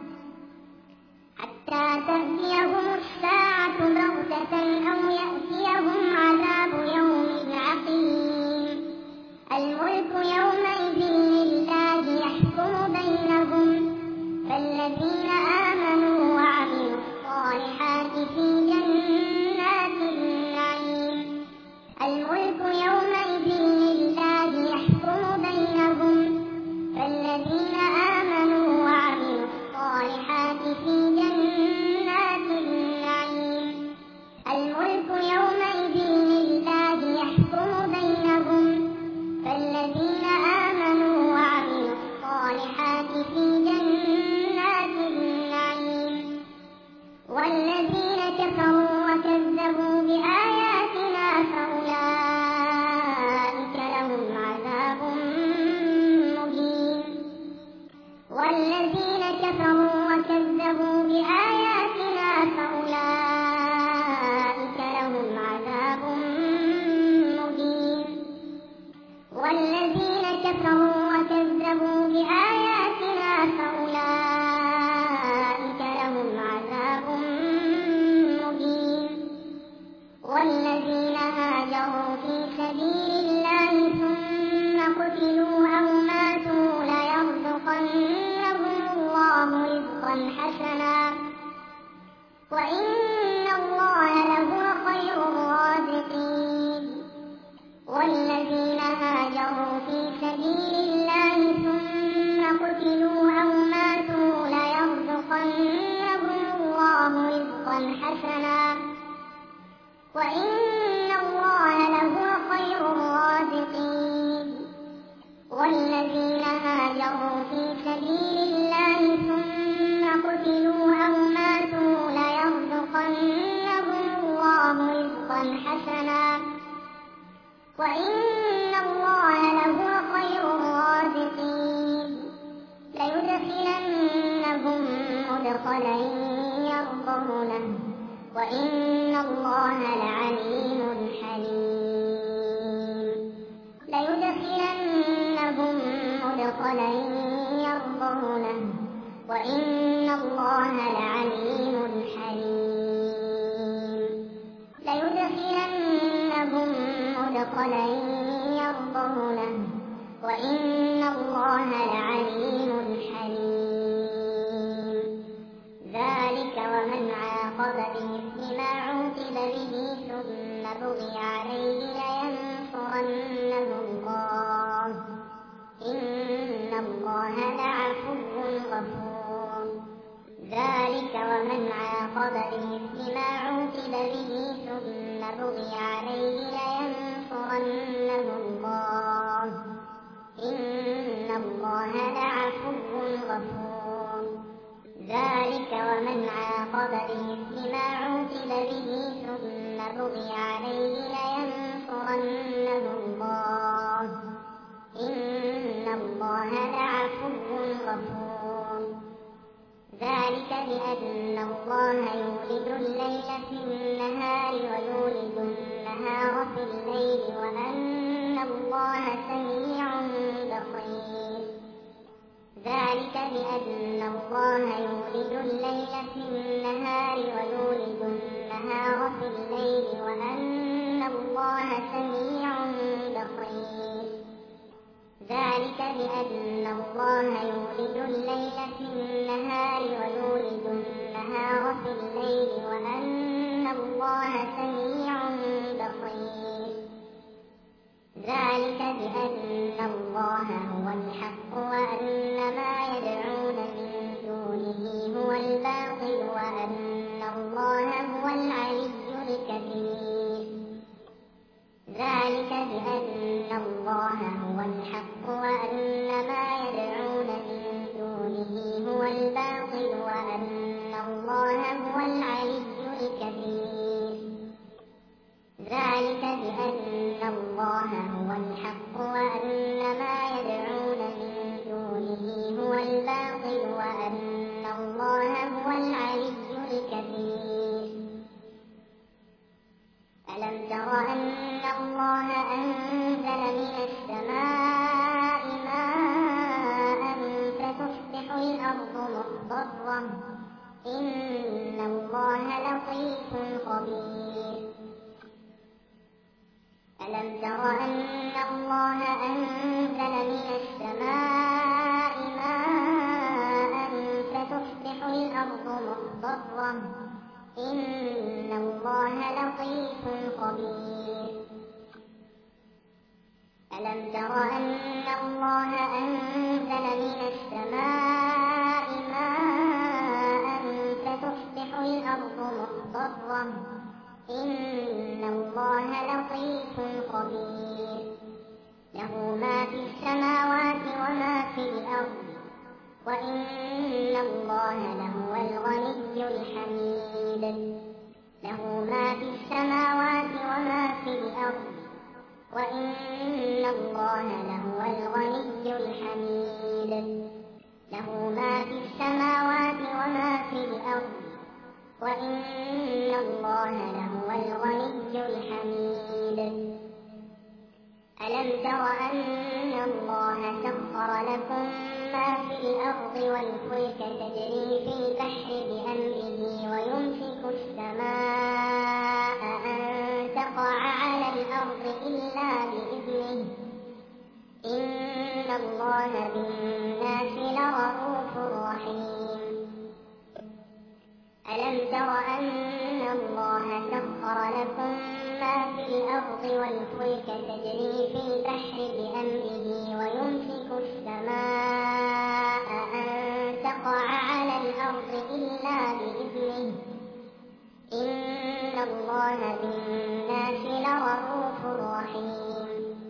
أو يأتيهم عذاب يوم عقيم الملك يومئذ لله يحكم بينهم فالذين آمنوا وعملوا الصالحات في جنات النعيم الملك يومئذ لله يحكم بينهم فالذين آمنوا وعملوا الصالحات في جنات النعيم الملك يومئذ لله يحكم بينهم فالذين آمنوا وعملوا الصالحات في جنات النعيم والذين كفروا وكذبوا بآياتنا فأولئك لهم عذاب مهين والذين كفروا وكذبوا بآياتنا فأولئك لهم عذاب مهين والذين كفروا وكذبوا بآياتنا فأولئك لهم عذاب مهين والذين هاجروا في سبيل الله ثم قتلوا أو ماتوا ليرزقنهم الله رزقا حسنا وإن الله لهو خير الرازقين والذين هاجروا في سبيل الله ثم قتلوا أو ماتوا ليرزقنهم الله رزقا حسنا وإن الله لهو خير الرازقين والذين هاجروا في سبيل الله حسنا وإن الله لهو خير الرازقين ليدخلنهم مدخلا يرضونه وإن الله لعليم حليم ليدخلنهم مدخلا يرضونه وإن الله لعليم حليم ليدخلنهم مدخلا يرضونه وإن الله لعليم حليم ذلك ومن عاقب بمثل ما عوقب به ثم بغي عليه لينصرنه الله إن الله لعفو غفور ذلك ومن عاقب بمثل ما عوقب به ثم بغي عليه لينصرنه الله إن الله لعفو غفور ذلك ومن عاقب بمثل ما عوقب به ثم بغي عليه لينصرنه الله إن الله لعفو غفور ذلك بأن الله يولد الليل في النهار ويولد النهار في الليل وأن الله سميع بصير ذلك بأن الله يولد الليل في النهار ويولد النهار في الليل وأن الله سميع بصير ذلك بأن الله يولد الليل في النهار ويولد النهار في الليل وأن الله سميع بصير ذلك بأن الله هو الحق وأن ما يدعون من دونه هو الباطل وأن الله هو العلي الكبير ذلك بأن الله هو الحق وأن ما يدعون من دونه هو الباطل وأن الله هو العلي الكبير ذلك بأن الله هو الحق وأن ما يدعون من دونه هو الباطل وأن الله هو العلي الكبير ألم تر أن الله أنزل من السماء ماء فتصبح الأرض مخضرة إن الله لطيف خبير ألم تر أن الله أنزل من السماء ماء فتصبح الأرض مخضرة إن الله لطيف خبير ألم تر أن الله أنزل من السماء ماء فتصبح الأرض مخضرة إن الله لطيف خبير له ما في السماوات وما في الأرض وإن الله لهو الغني الحميد له ما في السماوات وما في الأرض وإن الله لهو الغني الحميد له ما في السماوات وما في الأرض وإن الله لهو الغني الحميد ألم تر أن الله سخر لكم ما في الأرض والفلك تجري في البحر بأمره ويمسك السماء أن تقع على الأرض إلا بإذنه إن الله بالناس لرءوف رحيم ألم تر أن الله سخر لكم ما في الأرض والفلك تجري في البحر بأمره ويمسك السماء أن تقع على الأرض إلا بإذنه إن الله بالناس لرءوف رحيم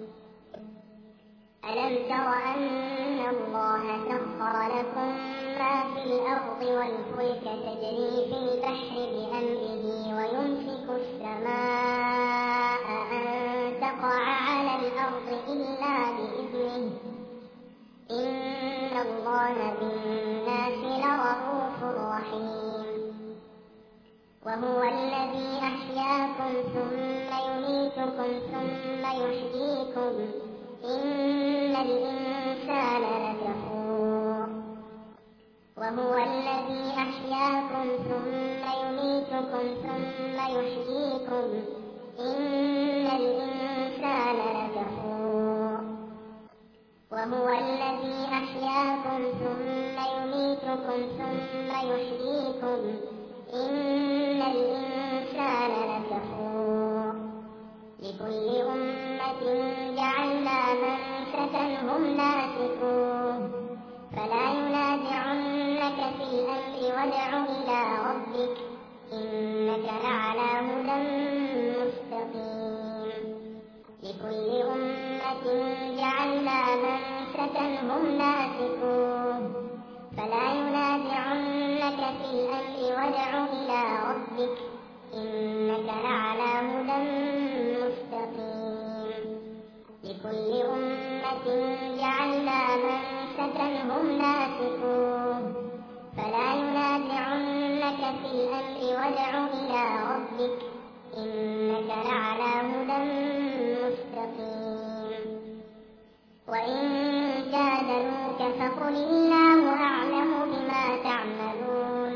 ألم تر أن الله سخر لكم ما في الأرض والفلك تجري في البحر بأمره ويمسك السماء وهو الذي أحياكم ثم يميتكم ثم يحييكم إن الإنسان لكفور وهو الذي أحياكم ثم يميتكم ثم يحييكم إن الإنسان لكفور وهو الذي أحياكم ثم يميتكم ثم يحييكم إن الإنسان لكفور لكل أمة جعلنا منسكا هم ناسكوه فلا ينازعنك في الأمر وادع إلى ربك إنك لعلى هدى مستقيم لكل أمة جعلنا منسكا هم ناسكوه فلا ينازعنك في الأمر وادع إلى ربك إنك لعلى هدى مستقيم لكل أمة جعلنا منسكا هم ناسكوه فلا ينازعنك في الأمر وادع إلى ربك إنك لعلى هدى مستقيم وإن جادلوك فقل الله أعلم بما تعملون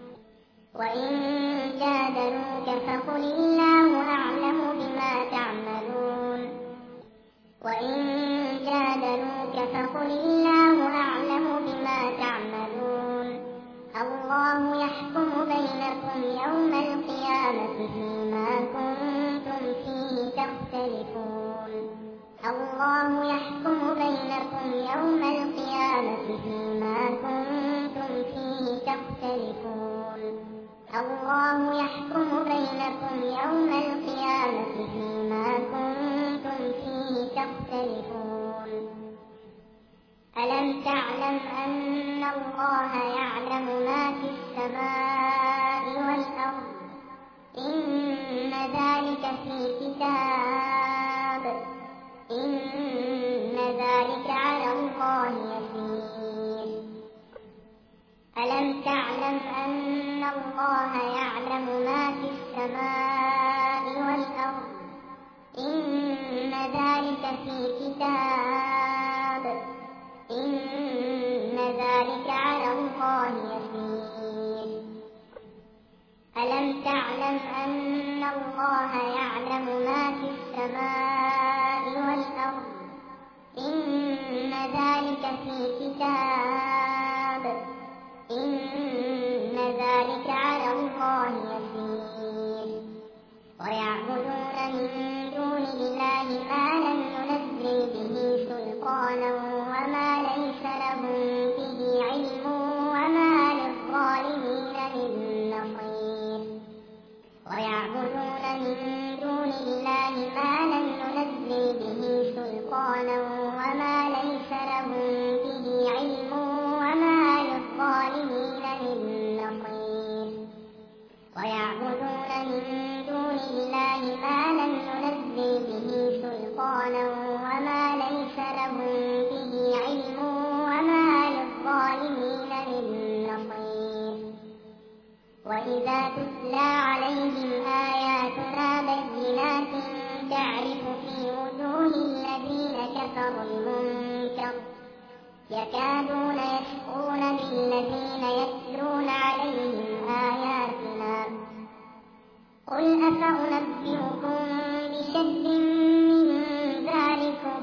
وإن جادلوك فقل الله أعلم بما تعملون وإن جادلوك فقل الله أعلم بما تعملون الله يحكم بينكم يوم القيامة فيما كنتم فيه تختلفون الله يحكم بينكم يوم القيامة فيما كنتم فيه تختلفون الله يحكم بينكم يوم القيامة فيما كنتم فيه تختلفون ألم تعلم أن الله يعلم ما في السماء والأرض إن ذلك في كتاب إن ذلك على الله يسير ألم تعلم أن الله يعلم ما في السماء والأرض إن ذلك في كتاب إن ذلك على الله يسير ألم تعلم أن الله يعلم ما في السماء والأرض إن ذلك في كتاب إن ذلك على الله يسير ويعبدون من دون الله ما لم ينزل به سلطانا وما ليس لهم به علم وما للظالمين من نصير ويعبدون من دون الله ما لم ينزل به سلطانا وما ليس لهم به علم وما للظالمين من نصير ويعبدون من دون الله ما لم ينزل به سلطانا وما ليس لهم به علم وما للظالمين من نصير وإذا تتلى عليهم آياتنا بينات تعرف في وجوه الذين كفروا المنكر يكادون يسقون بالذين يتلون عليهم آياتنا قل أفأنبئكم بشر من ذلكم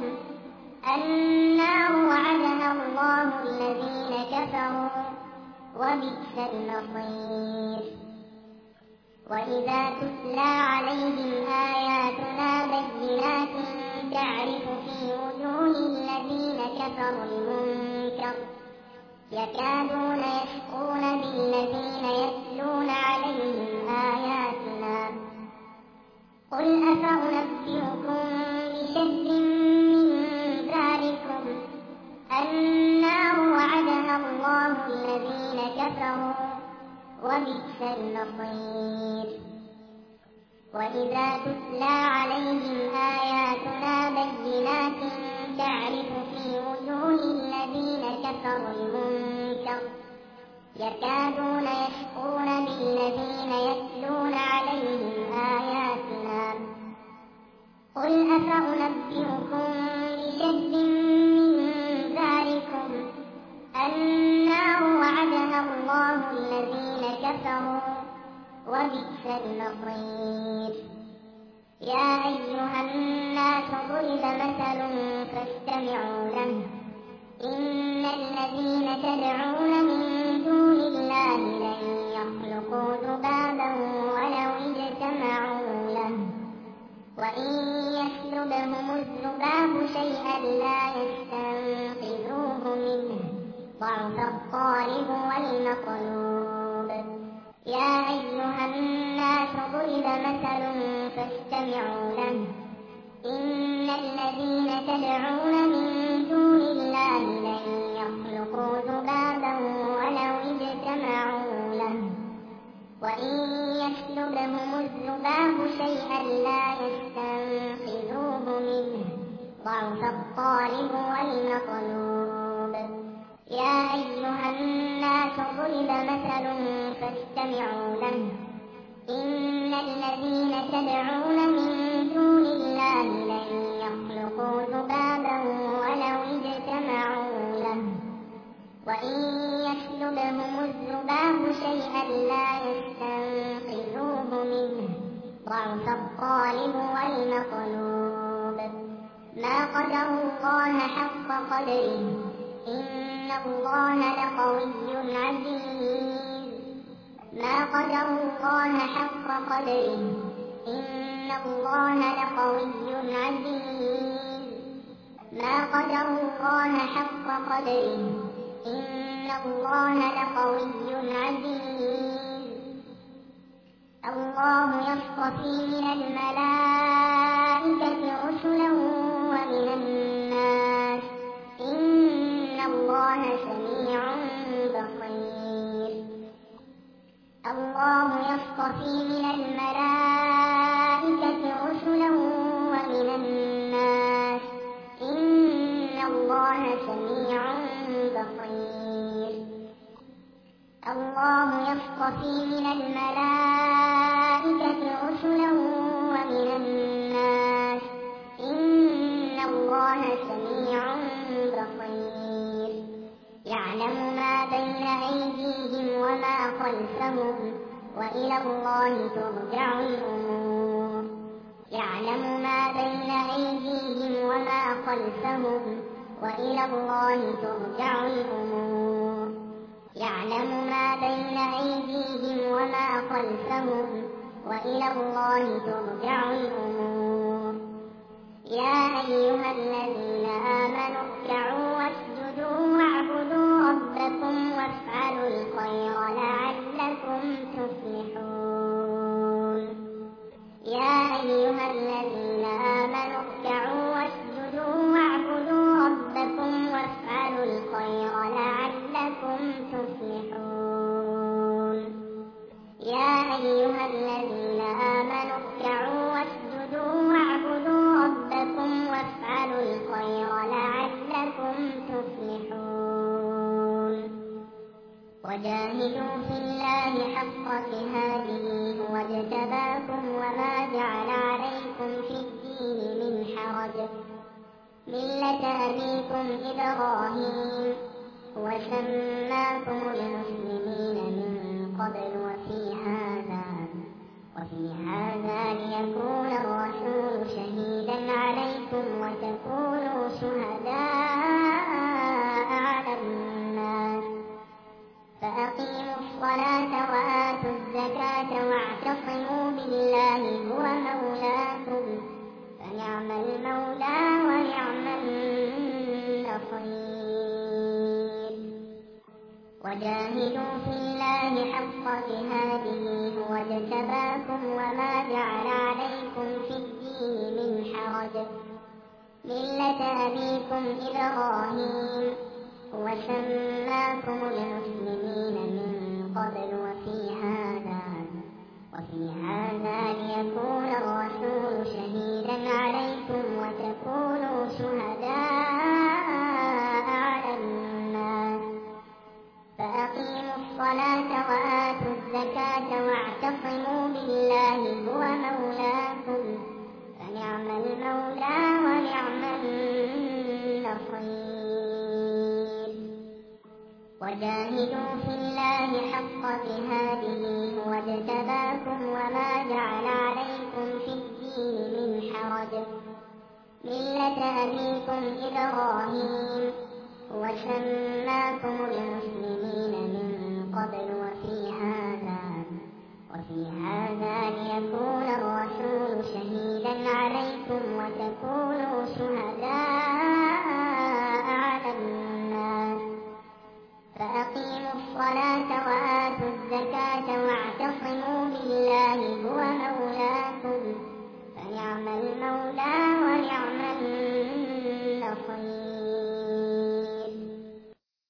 النار وعدها الله الذين كفروا وبئس المصير وإذا تتلى عليهم آياتنا بينات تعرف في وجوه الذين كفروا المنكر يكادون يسقون بالذين يتلون عليهم آياتنا قل أفأنبئكم بشر من ذلكم النار وعدها الله الذين كفروا وبئس المصير وإذا تتلى عليهم آياتنا بينات تعرف في وجوه الذين كفروا المنكر يكادون يسطون بالذين يتلون عليهم آياتنا قل أفأنبئكم بشر من ذلكم النار وعدها الله الذين كفروا وبئس المصير يا أيها الناس ضرب مثل فاستمعوا له إن الذين تدعون من دون الله لن يخلقوا ذبابا ولو اجتمعوا له وإن يسلبهم الذباب شيئا لا يستنقذوه منه ضعف الطالب والمطلوب يا أيها الناس ضرب مثل فاستمعوا له إن الذين تدعون من دون الله لن يخلقوا ذبابا ولو اجتمعوا له وإن يسلبهم الذباب شيئا لا يستنقذوه منه ضعف الطالب والمطلوب يا أيها الناس ضرب مثل فاستمعوا له إن الذين تدعون من دون الله لن يخلقوا ذبابا ولو اجتمعوا له وإن يسلبهم الذباب شيئا لا يستنقذوه منه ضعف الطالب والمطلوب ما قدروا الله حق قدره إن الله لقوي عزيز ما قدروا الله حق قدره إن الله لقوي عزيز ما قدروا الله حق قدره إن الله لقوي عزيز الله يصطفي من الملائكة رسلا ومن الناس إن الله سميع بصير الله يصطفي من الملائكة رسلا ومن الناس إن الله سميع بصير الله يصطفي من الملائكة رسلا ومن الناس إن الله سميع بصير يعلم ما بين أيديهم وما خلفهم وإلى الله ترجع الأمور يعلم ما بين أيديهم وما خلفهم وإلى الله ترجع الأمور يعلم ما بين أيديهم وما خلفهم وإلى الله ترجع الأمور يا أيها الذين آمنوا اركعوا واسجدوا واعبدوا ربكم وافعلوا الخير لعلكم تفلحون يا أيها الذين آمنوا اركعوا واسجدوا واعبدوا ربكم وافعلوا الخير لعلكم تفلحون يا أيها الذين آمنوا اركعوا واسجدوا واعبدوا ربكم وافعلوا الخير لعلكم تفلحون وجاهدوا في الله حق جهاده هو اجتباكم وما جعل عليكم في الدين من حرج ملة أبيكم إبراهيم هو سماكم المسلمين من قبل وفي هذا ليكون الرسول شهيدا عليكم وتكونوا شهداء على الناس فأقيموا الصلاة وآتوا الزكاة واعتصموا بالله هو مولاكم فنعم المولى ونعم النصير وجاهدوا في الله حق جهاده هو اجتباكم وما جعل عليكم في الدين من حرج ملة أبيكم إبراهيم هو سماكم المسلمين من قبل وفي هذا ليكون الرسول شهيدا عليكم وتكونوا شهداء على الناس فأقيموا الصلاة وجاهدوا في الله حق جهاده هو اجتباكم وما جعل عليكم في الدين من حرج ملة أبيكم إبراهيم هو سماكم المسلمين من قبل وفي هذا ليكون الرسول شهيدا عليكم وتكونوا شهداء على الناس فأقيموا الصلاة وآتوا الزكاة واعتصموا بالله هو مولاكم فنعم المولى